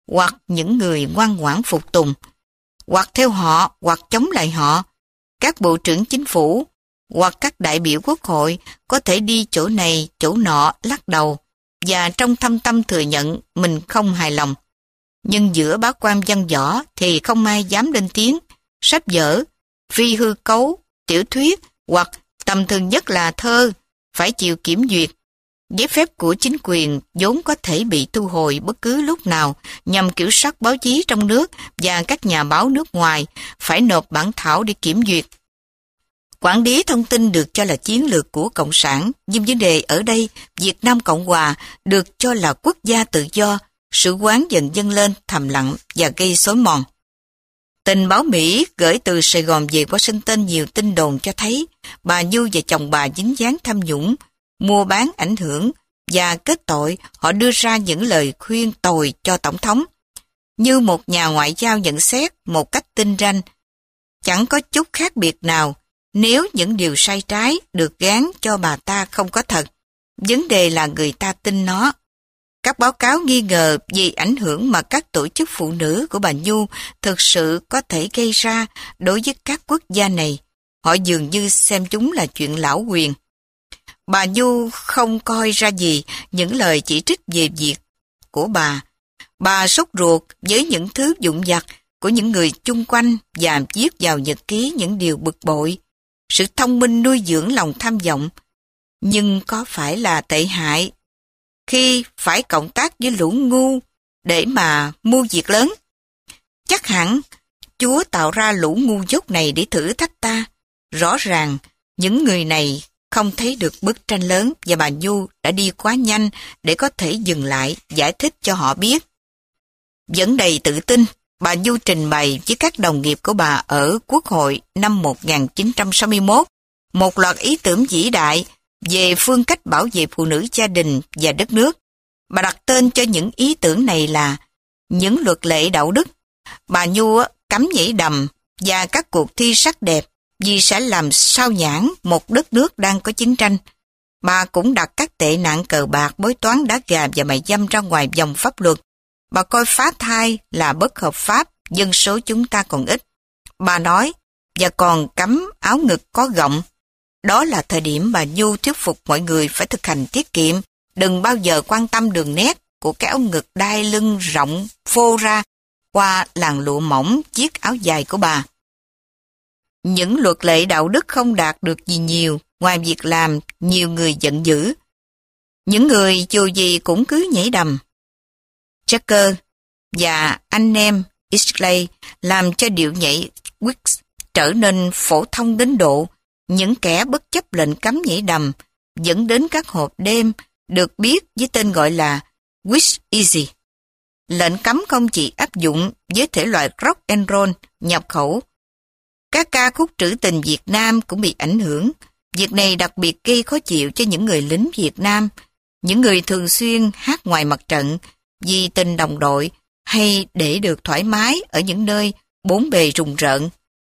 hoặc những người ngoan ngoãn phục tùng, hoặc theo họ hoặc chống lại họ. Các bộ trưởng chính phủ hoặc các đại biểu quốc hội có thể đi chỗ này chỗ nọ lắc đầu và trong thâm tâm thừa nhận mình không hài lòng. Nhưng giữa bá quan văn võ thì không ai dám lên tiếng. Sách vở, phi hư cấu, tiểu thuyết hoặc tầm thường nhất là thơ phải chịu kiểm duyệt. Giấy phép của chính quyền vốn có thể bị thu hồi bất cứ lúc nào nhằm kiểm soát báo chí trong nước, và các nhà báo nước ngoài phải nộp bản thảo để kiểm duyệt. Quản lý thông tin được cho là chiến lược của Cộng sản, nhưng vấn đề ở đây, Việt Nam Cộng Hòa được cho là quốc gia tự do, sự quán dần dâng lên thầm lặng và gây xói mòn. Tình báo Mỹ gửi từ Sài Gòn về Washington nhiều tin đồn cho thấy bà Nhu và chồng bà dính dáng tham nhũng, mua bán ảnh hưởng, và kết tội họ đưa ra những lời khuyên tồi cho Tổng thống. Như một nhà ngoại giao nhận xét một cách tinh ranh, chẳng có chút khác biệt nào nếu những điều sai trái được gán cho bà ta không có thật. Vấn đề là người ta tin nó. Các báo cáo nghi ngờ về ảnh hưởng mà các tổ chức phụ nữ của bà Nhu thực sự có thể gây ra đối với các quốc gia này. Họ dường như xem chúng là chuyện lão quyền. Bà Nhu không coi ra gì những lời chỉ trích về việc của bà. Bà sốt ruột với những thứ vụn vặt của những người chung quanh và viết vào nhật ký những điều bực bội. Sự thông minh nuôi dưỡng lòng tham vọng. Nhưng có phải là tệ hại khi phải cộng tác với lũ ngu để mà mưu việc lớn? Chắc hẳn Chúa tạo ra lũ ngu dốt này để thử thách ta. Rõ ràng những người này không thấy được bức tranh lớn, và bà Nhu đã đi quá nhanh để có thể dừng lại giải thích cho họ biết. Vẫn đầy tự tin, bà Nhu trình bày với các đồng nghiệp của bà ở Quốc hội năm một nghìn chín trăm sáu mươi mốt một loạt ý tưởng vĩ đại về phương cách bảo vệ phụ nữ, gia đình và đất nước. Bà đặt tên cho những ý tưởng này là những luật lệ đạo đức. Bà Nhu cấm nhảy đầm và các cuộc thi sắc đẹp vì sẽ làm sao nhãng một đất nước đang có chiến tranh. Bà cũng đặt các tệ nạn cờ bạc, bói toán, đá gà và mại dâm ra ngoài vòng pháp luật. Bà coi phá thai là bất hợp pháp, dân số chúng ta còn ít. Bà nói, và còn cấm áo ngực có gọng. Đó là thời điểm bà Nhu thuyết phục mọi người phải thực hành tiết kiệm, đừng bao giờ quan tâm đường nét của cái áo ngực đai lưng rộng phô ra qua làn lụa mỏng chiếc áo dài của bà. Những luật lệ đạo đức không đạt được gì nhiều, ngoài việc làm nhiều người giận dữ. Những người dù gì cũng cứ nhảy đầm. Jacker và anh em Islay làm cho điệu nhảy Wicks trở nên phổ thông đến độ những kẻ bất chấp lệnh cấm nhảy đầm dẫn đến các hộp đêm được biết với tên gọi là Wish Easy. Lệnh cấm không chỉ áp dụng với thể loại rock and roll nhập khẩu. Các ca khúc trữ tình Việt Nam cũng bị ảnh hưởng. Việc này đặc biệt gây khó chịu cho những người lính Việt Nam, những người thường xuyên hát ngoài mặt trận vì tình đồng đội hay để được thoải mái ở những nơi bốn bề rùng rợn.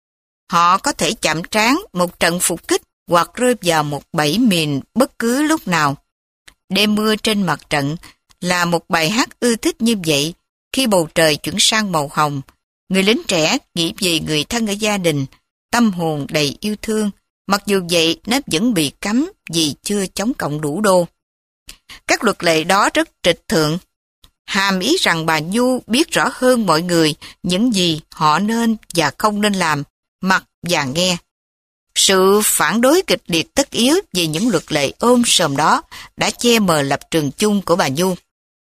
Họ có thể chạm trán một trận phục kích hoặc rơi vào một bẫy mìn bất cứ lúc nào. Đêm mưa trên mặt trận là một bài hát ưa thích như vậy. Khi bầu trời chuyển sang màu hồng, người lính trẻ nghĩ về người thân ở gia đình, tâm hồn đầy yêu thương. Mặc dù vậy, nó vẫn bị cấm vì chưa chống cộng đủ đô. Các luật lệ đó rất trịch thượng, hàm ý rằng bà Nhu biết rõ hơn mọi người những gì họ nên và không nên làm, mặc và nghe. Sự phản đối kịch liệt tất yếu về những luật lệ ôm sòm đó đã che mờ lập trường chung của bà Nhu.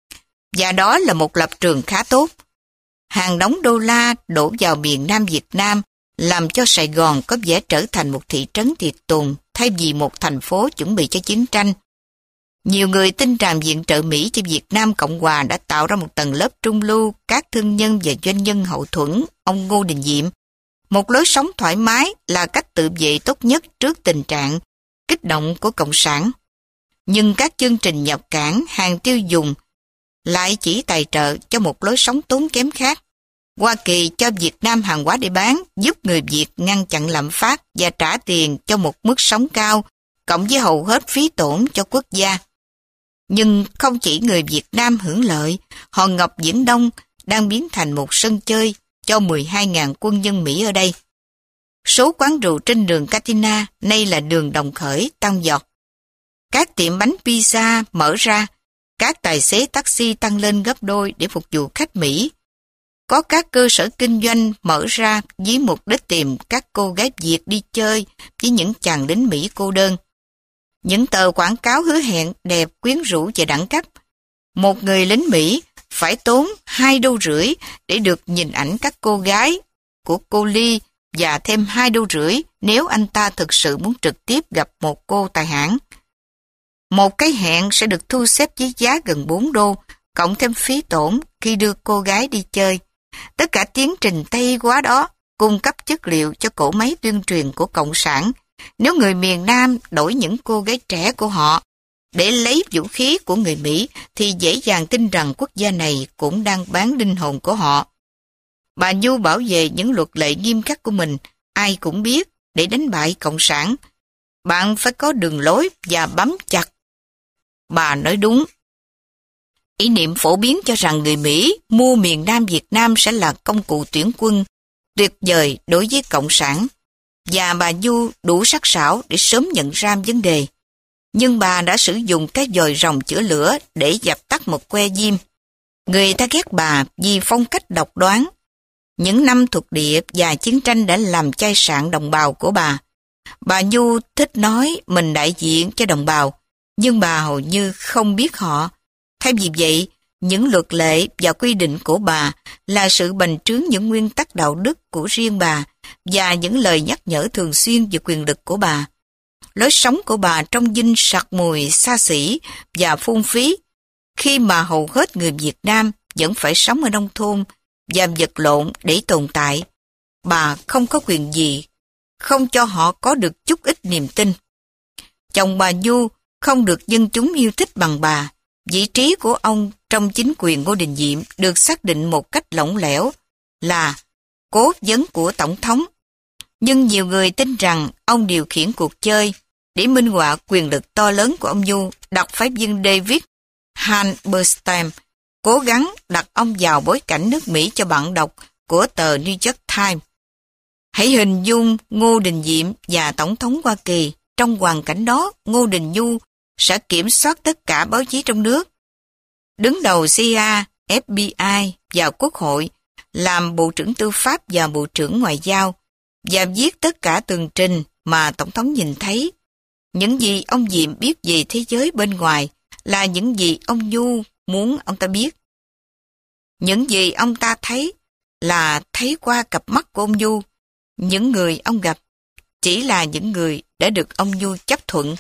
Và đó là một lập trường khá tốt. Hàng đống đô la đổ vào miền Nam Việt Nam làm cho Sài Gòn có vẻ trở thành một thị trấn tiệt tùng thay vì một thành phố chuẩn bị cho chiến tranh. Nhiều người tin rằng viện trợ Mỹ cho Việt Nam Cộng Hòa đã tạo ra một tầng lớp trung lưu, các thương nhân và doanh nhân hậu thuẫn ông Ngô Đình Diệm. Một lối sống thoải mái là cách tự vệ tốt nhất trước tình trạng kích động của Cộng sản. Nhưng các chương trình nhập cảng, hàng tiêu dùng lại chỉ tài trợ cho một lối sống tốn kém khác. Hoa Kỳ cho Việt Nam hàng hóa để bán, giúp người Việt ngăn chặn lạm phát và trả tiền cho một mức sống cao, cộng với hầu hết phí tổn cho quốc gia. Nhưng không chỉ người Việt Nam hưởng lợi, hòn ngọc Viễn Đông đang biến thành một sân chơi cho mười hai nghìn quân nhân Mỹ ở đây. Số quán rượu trên đường Katina nay là đường Đồng Khởi tăng vọt. Các tiệm bánh pizza mở ra, các tài xế taxi tăng lên gấp đôi để phục vụ khách Mỹ. Có các cơ sở kinh doanh mở ra với mục đích tìm các cô gái Việt đi chơi với những chàng lính Mỹ cô đơn. Những tờ quảng cáo hứa hẹn đẹp, quyến rũ và đẳng cấp. Một người lính Mỹ phải tốn hai đô rưỡi để được nhìn ảnh các cô gái của cô Ly và thêm hai đô rưỡi nếu anh ta thực sự muốn trực tiếp gặp một cô tại hãng. Một cái hẹn sẽ được thu xếp với giá gần bốn đô, cộng thêm phí tổn khi đưa cô gái đi chơi. Tất cả tiến trình Tây quá đó cung cấp chất liệu cho cỗ máy tuyên truyền của Cộng sản. Nếu người miền Nam đổi những cô gái trẻ của họ để lấy vũ khí của người Mỹ thì dễ dàng tin rằng quốc gia này cũng đang bán linh hồn của họ. Bà Nhu bảo vệ những luật lệ nghiêm khắc của mình, ai cũng biết, để đánh bại Cộng sản. Bạn phải có đường lối và bám chặt. Bà nói đúng. Ý niệm phổ biến cho rằng người Mỹ mua miền Nam Việt Nam sẽ là công cụ tuyển quân tuyệt vời đối với Cộng sản. Và bà Du đủ sắc sảo để sớm nhận ra vấn đề. Nhưng bà đã sử dụng cái dòi rồng chữa lửa để dập tắt một que diêm. Người ta ghét bà vì phong cách độc đoán. Những năm thuộc địa và chiến tranh đã làm chai sạn đồng bào của bà. Bà Du thích nói mình đại diện cho đồng bào, nhưng bà hầu như không biết họ. Thay vì vậy, những luật lệ và quy định của bà là sự bành trướng những nguyên tắc đạo đức của riêng bà và những lời nhắc nhở thường xuyên về quyền lực của bà. Lối sống của bà trong dinh sặc mùi xa xỉ và phung phí, khi mà hầu hết người Việt Nam vẫn phải sống ở nông thôn và vật lộn để tồn tại. Bà không có quyền gì, không cho họ có được chút ít niềm tin. Chồng bà Du không được dân chúng yêu thích bằng bà. Vị trí của ông trong chính quyền Ngô Đình Diệm được xác định một cách lỏng lẻo là cố vấn của Tổng thống. Nhưng nhiều người tin rằng ông điều khiển cuộc chơi để minh họa quyền lực to lớn của ông Du. Đặc phái viên David Halberstam cố gắng đặt ông vào bối cảnh nước Mỹ cho bạn đọc của tờ New York Times. Hãy hình dung Ngô Đình Diệm và Tổng thống Hoa Kỳ. Trong hoàn cảnh đó, Ngô Đình Du sẽ kiểm soát tất cả báo chí trong nước. Đứng đầu xê i a, ép bê i và Quốc hội, làm Bộ trưởng Tư pháp và Bộ trưởng Ngoại giao, và viết tất cả tường trình mà Tổng thống nhìn thấy. Những gì ông Diệm biết về thế giới bên ngoài là những gì ông Du muốn ông ta biết. Những gì ông ta thấy là thấy qua cặp mắt của ông Du. Những người ông gặp chỉ là những người đã được ông Du chấp thuận.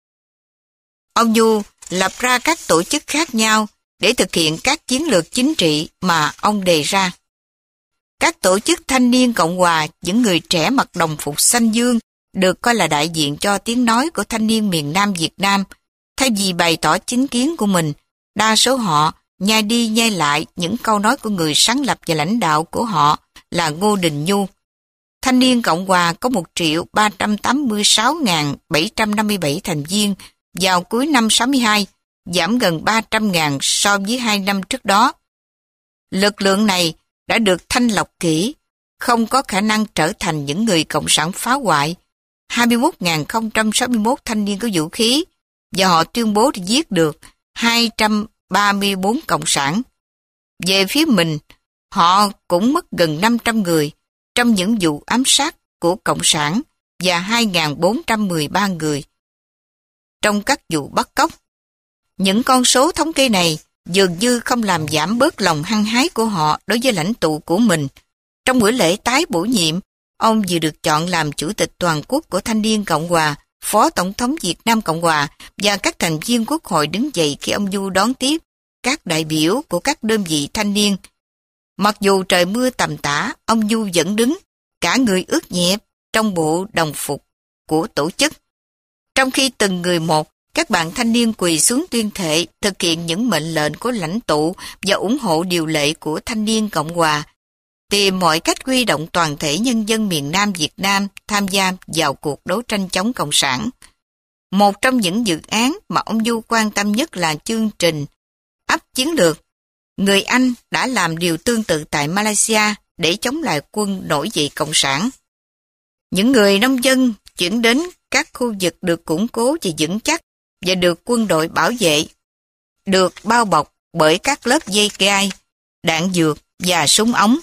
Ông Du lập ra các tổ chức khác nhau để thực hiện các chiến lược chính trị mà ông đề ra. Các tổ chức thanh niên Cộng hòa, những người trẻ mặc đồng phục xanh dương, được coi là đại diện cho tiếng nói của thanh niên miền Nam Việt Nam. Thay vì bày tỏ chính kiến của mình, đa số họ nhai đi nhai lại những câu nói của người sáng lập và lãnh đạo của họ là Ngô Đình Nhu. Thanh niên Cộng hòa có một triệu ba trăm tám mươi sáu nghìn bảy trăm năm mươi bảy thành viên vào cuối năm sáu mươi hai, giảm gần ba trăm nghìn so với hai năm trước đó. Lực lượng này đã được thanh lọc kỹ, không có khả năng trở thành những người cộng sản phá hoại. hai mươi mốt nghìn không trăm sáu mươi mốt thanh niên có vũ khí, và họ tuyên bố đã giết được hai trăm ba mươi bốn cộng sản. Về phía mình, họ cũng mất gần năm trăm người trong những vụ ám sát của cộng sản và hai nghìn bốn trăm mười ba người trong các vụ bắt cóc. Những con số thống kê này dường như không làm giảm bớt lòng hăng hái của họ đối với lãnh tụ của mình. Trong buổi lễ tái bổ nhiệm, ông vừa được chọn làm Chủ tịch Toàn quốc của Thanh niên Cộng hòa, Phó Tổng thống Việt Nam Cộng hòa, và các thành viên Quốc hội đứng dậy khi ông Du đón tiếp các đại biểu của các đơn vị thanh niên. Mặc dù trời mưa tầm tã, ông Du vẫn đứng, cả người ướt nhẹp trong bộ đồng phục của tổ chức. Trong khi từng người một, các bạn thanh niên quỳ xuống tuyên thệ thực hiện những mệnh lệnh của lãnh tụ và ủng hộ điều lệ của Thanh niên Cộng hòa, tìm mọi cách huy động toàn thể nhân dân miền Nam Việt Nam tham gia vào cuộc đấu tranh chống Cộng sản. Một trong những dự án mà ông Du quan tâm nhất là chương trình ấp chiến lược. Người Anh đã làm điều tương tự tại Malaysia để chống lại quân nổi dậy cộng sản. Những người nông dân chuyển đến các khu vực được củng cố và vững chắc và được quân đội bảo vệ, được bao bọc bởi các lớp dây gai, đạn dược và súng ống.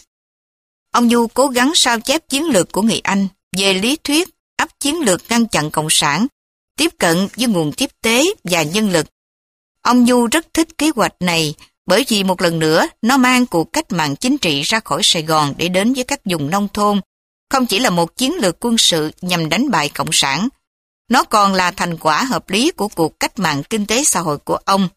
Ông Nhu cố gắng sao chép chiến lược của người Anh về lý thuyết áp chiến lược ngăn chặn cộng sản, tiếp cận với nguồn tiếp tế và nhân lực. Ông Nhu rất thích kế hoạch này bởi vì một lần nữa nó mang cuộc cách mạng chính trị ra khỏi Sài Gòn để đến với các vùng nông thôn, không chỉ là một chiến lược quân sự nhằm đánh bại cộng sản, nó còn là thành quả hợp lý của cuộc cách mạng kinh tế xã hội của ông,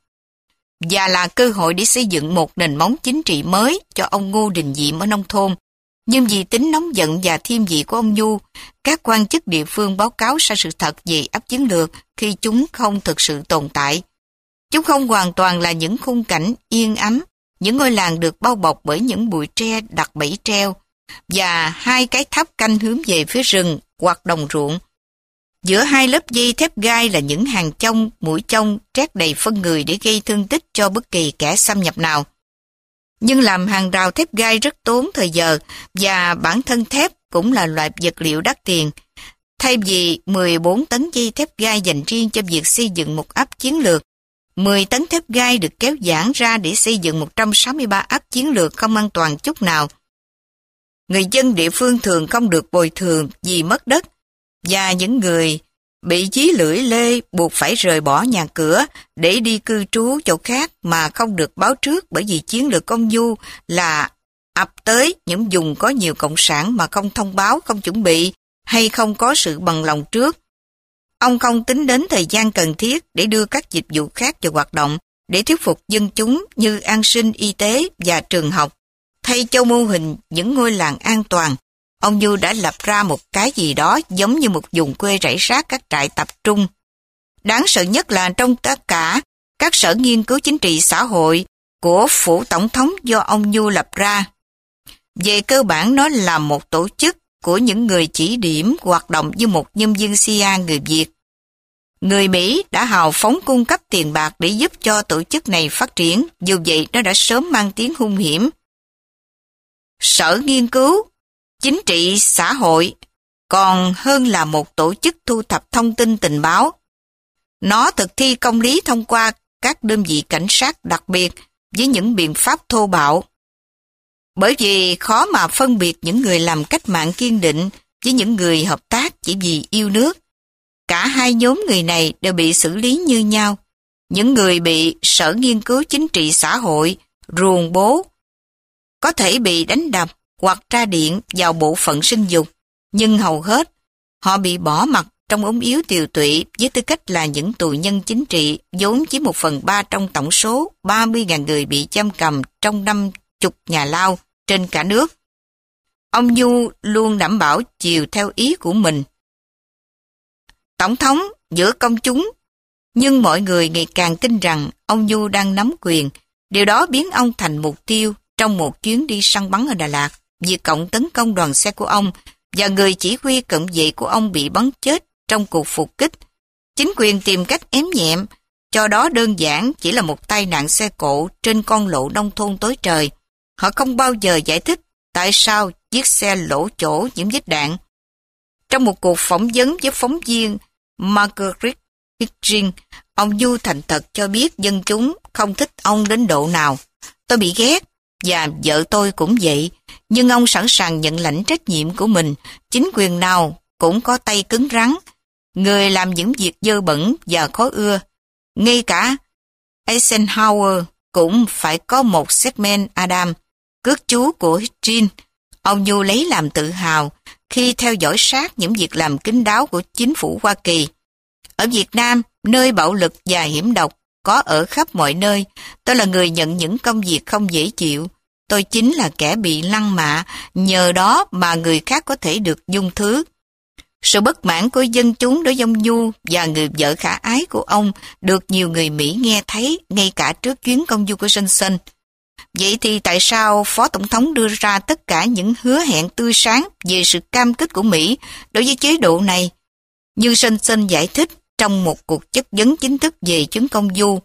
và là cơ hội để xây dựng một nền móng chính trị mới cho ông Ngô Đình Diệm ở nông thôn. Nhưng vì tính nóng giận và thiên vị của ông Nhu, các quan chức địa phương báo cáo sai sự thật về áp chiến lược khi chúng không thực sự tồn tại. Chúng không hoàn toàn là những khung cảnh yên ấm, những ngôi làng được bao bọc bởi những bụi tre đặt bẫy treo, và hai cái tháp canh hướng về phía rừng hoặc đồng ruộng. Giữa hai lớp dây thép gai là những hàng chông, mũi chông trét đầy phân người để gây thương tích cho bất kỳ kẻ xâm nhập nào. Nhưng làm hàng rào thép gai rất tốn thời giờ, và bản thân thép cũng là loại vật liệu đắt tiền. Thay vì mười bốn tấn dây thép gai dành riêng cho việc xây dựng một áp chiến lược, mười tấn thép gai được kéo giãn ra để xây dựng một trăm sáu mươi ba áp chiến lược không an toàn chút nào. Người dân địa phương thường không được bồi thường vì mất đất, và những người bị dí lưỡi lê buộc phải rời bỏ nhà cửa để đi cư trú chỗ khác mà không được báo trước, bởi vì chiến lược ông Nhu là ập tới những vùng có nhiều cộng sản mà không thông báo, không chuẩn bị hay không có sự bằng lòng trước. Ông không tính đến thời gian cần thiết để đưa các dịch vụ khác vào hoạt động để thuyết phục dân chúng như an sinh, y tế và trường học. Thay cho mô hình những ngôi làng an toàn, ông Nhu đã lập ra một cái gì đó giống như một vùng quê rải rác các trại tập trung. Đáng sợ nhất là trong tất cả các sở nghiên cứu chính trị xã hội của phủ tổng thống do ông Nhu lập ra. Về cơ bản nó là một tổ chức của những người chỉ điểm hoạt động như một nhân viên xê i a người Việt. Người Mỹ đã hào phóng cung cấp tiền bạc để giúp cho tổ chức này phát triển, dù vậy nó đã sớm mang tiếng hung hiểm. Sở nghiên cứu chính trị xã hội còn hơn là một tổ chức thu thập thông tin tình báo. Nó thực thi công lý thông qua các đơn vị cảnh sát đặc biệt với những biện pháp thô bạo. Bởi vì khó mà phân biệt những người làm cách mạng kiên định với những người hợp tác chỉ vì yêu nước. Cả hai nhóm người này đều bị xử lý như nhau. Những người bị Sở Nghiên cứu Chính trị Xã hội ruồng bố có thể bị đánh đập hoặc tra điện vào bộ phận sinh dục, nhưng hầu hết họ bị bỏ mặc trong ốm yếu tiều tụy với tư cách là những tù nhân chính trị, vốn chiếm một phần ba trong tổng số ba mươi nghìn người bị giam cầm trong năm chục nhà lao trên cả nước. Ông Nhu luôn đảm bảo chiều theo ý của mình. Tổng thống giữa công chúng, nhưng mọi người ngày càng tin rằng ông Nhu đang nắm quyền. Điều đó biến ông thành mục tiêu trong một chuyến đi săn bắn ở Đà Lạt. Việt Cộng tấn công đoàn xe của ông và người chỉ huy cận vệ của ông bị bắn chết trong cuộc phục kích. Chính quyền tìm cách ém nhẹm, cho đó đơn giản chỉ là một tai nạn xe cộ trên con lộ nông thôn tối trời. Họ không bao giờ giải thích tại sao chiếc xe lỗ chỗ những vết đạn. Trong một cuộc phỏng vấn với phóng viên Margaret Higgins, ông Nhu thành thật cho biết dân chúng không thích ông đến độ nào. Tôi bị ghét, và vợ tôi cũng vậy, nhưng ông sẵn sàng nhận lãnh trách nhiệm của mình. Chính quyền nào cũng có tay cứng rắn, người làm những việc dơ bẩn và khó ưa. Ngay cả Eisenhower cũng phải có một segment Adam, cướp chú của Higgins. Ông Nhu lấy làm tự hào khi theo dõi sát những việc làm kín đáo của chính phủ Hoa Kỳ. Ở Việt Nam, nơi bạo lực và hiểm độc có ở khắp mọi nơi, tôi là người nhận những công việc không dễ chịu. Tôi chính là kẻ bị lăng mạ, nhờ đó mà người khác có thể được dung thứ. Sự bất mãn của dân chúng đối với ông Nhu và người vợ khả ái của ông được nhiều người Mỹ nghe thấy ngay cả trước chuyến công du của Johnson. Vậy thì tại sao Phó Tổng thống đưa ra tất cả những hứa hẹn tươi sáng về sự cam kết của Mỹ đối với chế độ này? Như Johnson giải thích trong một cuộc chất vấn chính thức về chuyến công du,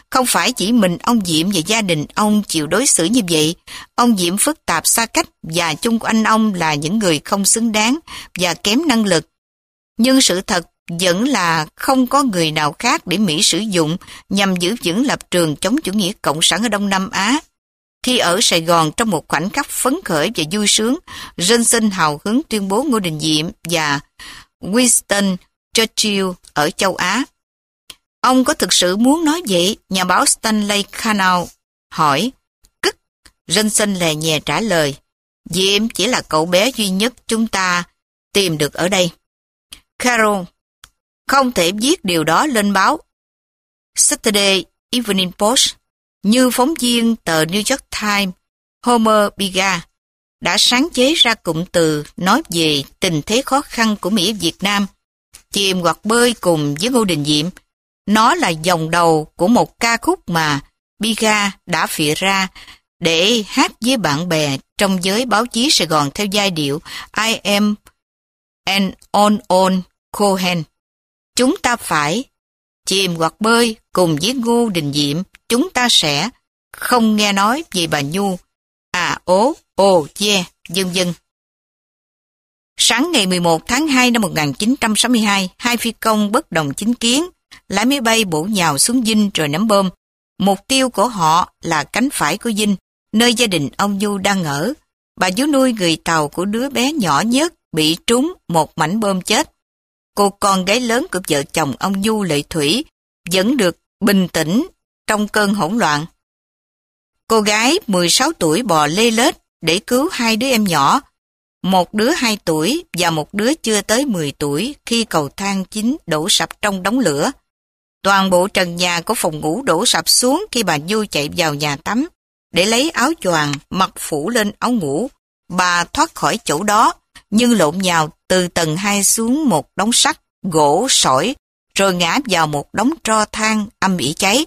Không phải chỉ mình ông Diệm và gia đình ông chịu đối xử như vậy. Ông Diệm phức tạp xa cách và chung quanh ông là những người không xứng đáng và kém năng lực. Nhưng sự thật vẫn là không có người nào khác để Mỹ sử dụng nhằm giữ vững lập trường chống chủ nghĩa cộng sản ở Đông Nam Á. Khi ở Sài Gòn trong một khoảnh khắc phấn khởi và vui sướng, Johnson hào hứng tuyên bố Ngô Đình Diệm và Winston Churchill ở châu Á. Ông có thực sự muốn nói vậy? Nhà báo Stanley Cannell hỏi. Cức, Johnson lè nhẹ trả lời. Diệm chỉ là cậu bé duy nhất chúng ta tìm được ở đây. Carroll không thể viết điều đó lên báo Saturday Evening Post, như phóng viên tờ New York Times Homer Biga đã sáng chế ra cụm từ nói về tình thế khó khăn của Mỹ Việt Nam, chìm hoặc bơi cùng với Ngô Đình Diệm. Nó là dòng đầu của một ca khúc mà Biga đã phịa ra để hát với bạn bè trong giới báo chí Sài Gòn theo giai điệu I am an unknown Cohen. Chúng ta phải chìm hoặc bơi cùng với Ngô Đình Diệm, chúng ta sẽ không nghe nói về bà Nhu, à ố, ồ, yeah, vân vân. Sáng ngày mười một tháng hai năm một nghìn chín trăm sáu mươi hai, hai phi công bất đồng chính kiến, lái máy bay bổ nhào xuống Vinh rồi ném bom. Mục tiêu của họ là cánh phải của Vinh, nơi gia đình ông Nhu đang ở. Bà vú nuôi người Tàu của đứa bé nhỏ nhất bị trúng một mảnh bom chết. Cô con gái lớn của vợ chồng ông Nhu Lệ Thủy vẫn được bình tĩnh trong cơn hỗn loạn. Cô gái mười sáu tuổi bò lê lết để cứu hai đứa em nhỏ, một đứa hai tuổi và một đứa chưa tới mười tuổi khi cầu thang chính đổ sập trong đống lửa. Toàn bộ trần nhà của phòng ngủ đổ sập xuống khi bà Nhu chạy vào nhà tắm để lấy áo choàng mặc phủ lên áo ngủ. Bà thoát khỏi chỗ đó nhưng lộn nhào từ tầng hai xuống một đống sắt, gỗ, sỏi rồi ngã vào một đống tro than âm ỉ cháy.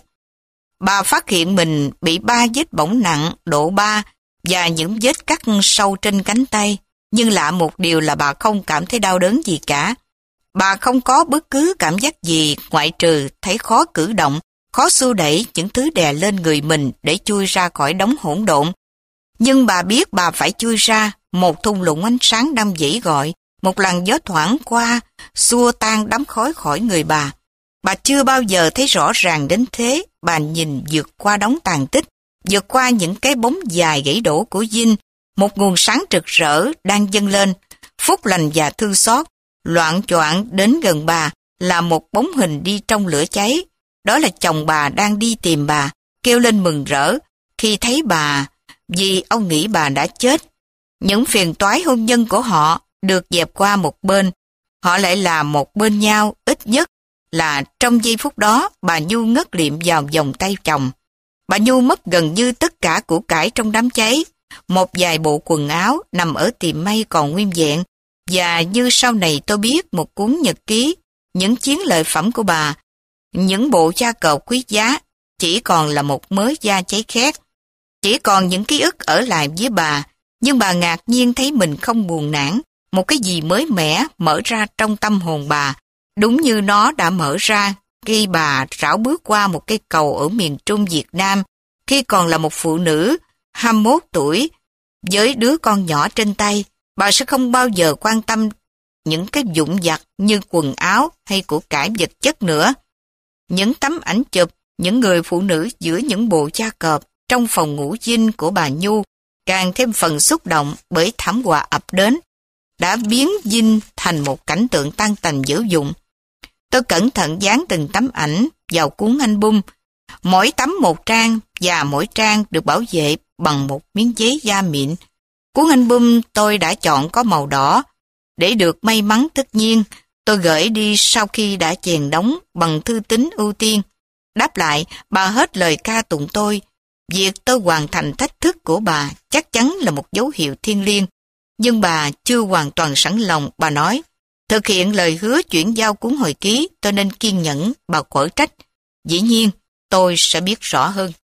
Bà phát hiện mình bị ba vết bỏng nặng độ ba và những vết cắt sâu trên cánh tay, nhưng lạ một điều là bà không cảm thấy đau đớn gì cả. Bà không có bất cứ cảm giác gì ngoại trừ thấy khó cử động, khó xua đẩy những thứ đè lên người mình để chui ra khỏi đống hỗn độn. Nhưng bà biết bà phải chui ra, một thung lũng ánh sáng đâm dãy gọi, một làn gió thoảng qua, xua tan đám khói khỏi người bà. Bà chưa bao giờ thấy rõ ràng đến thế. Bà nhìn vượt qua đống tàn tích, vượt qua những cái bóng dài gãy đổ của Vinh, một nguồn sáng rực rỡ đang dâng lên, phúc lành và thương xót. Loạng choạng đến gần bà là một bóng hình đi trong lửa cháy. Đó là chồng bà đang đi tìm bà, kêu lên mừng rỡ khi thấy bà, vì ông nghĩ bà đã chết. Những phiền toái hôn nhân của họ được dẹp qua một bên, họ lại là một bên nhau. Ít nhất là trong giây phút đó bà Nhu ngất liệm vào vòng tay chồng. Bà Nhu mất gần như tất cả của cải trong đám cháy. Một vài bộ quần áo nằm ở tiệm may còn nguyên vẹn, và như sau này tôi biết, một cuốn nhật ký, những chiến lợi phẩm của bà, những bộ gia cờ quý giá, chỉ còn là một mớ da cháy khét. Chỉ còn những ký ức ở lại với bà, nhưng bà ngạc nhiên thấy mình không buồn nản. Một cái gì mới mẻ mở ra trong tâm hồn bà, đúng như nó đã mở ra khi bà rảo bước qua một cây cầu ở miền Trung Việt Nam, khi còn là một phụ nữ hai mươi mốt tuổi, với đứa con nhỏ trên tay. Bà sẽ không bao giờ quan tâm những cái vụn vặt như quần áo hay của cải vật chất nữa. Những tấm ảnh chụp, những người phụ nữ giữa những bộ da cọp trong phòng ngủ Vinh của bà Nhu càng thêm phần xúc động bởi thảm họa ập đến, đã biến Vinh thành một cảnh tượng tan tành dữ dội. Tôi cẩn thận dán từng tấm ảnh vào cuốn album, mỗi tấm một trang và mỗi trang được bảo vệ bằng một miếng giấy da mịn. Cuốn album tôi đã chọn có màu đỏ. Để được may mắn tất nhiên, tôi gửi đi sau khi đã chèn đóng bằng thư tín ưu tiên. Đáp lại, bà hết lời ca tụng tôi. Việc tôi hoàn thành thách thức của bà chắc chắn là một dấu hiệu thiêng liêng. Nhưng bà chưa hoàn toàn sẵn lòng. Bà nói, thực hiện lời hứa chuyển giao cuốn hồi ký, tôi nên kiên nhẫn. Bà quở trách. Dĩ nhiên, tôi sẽ biết rõ hơn.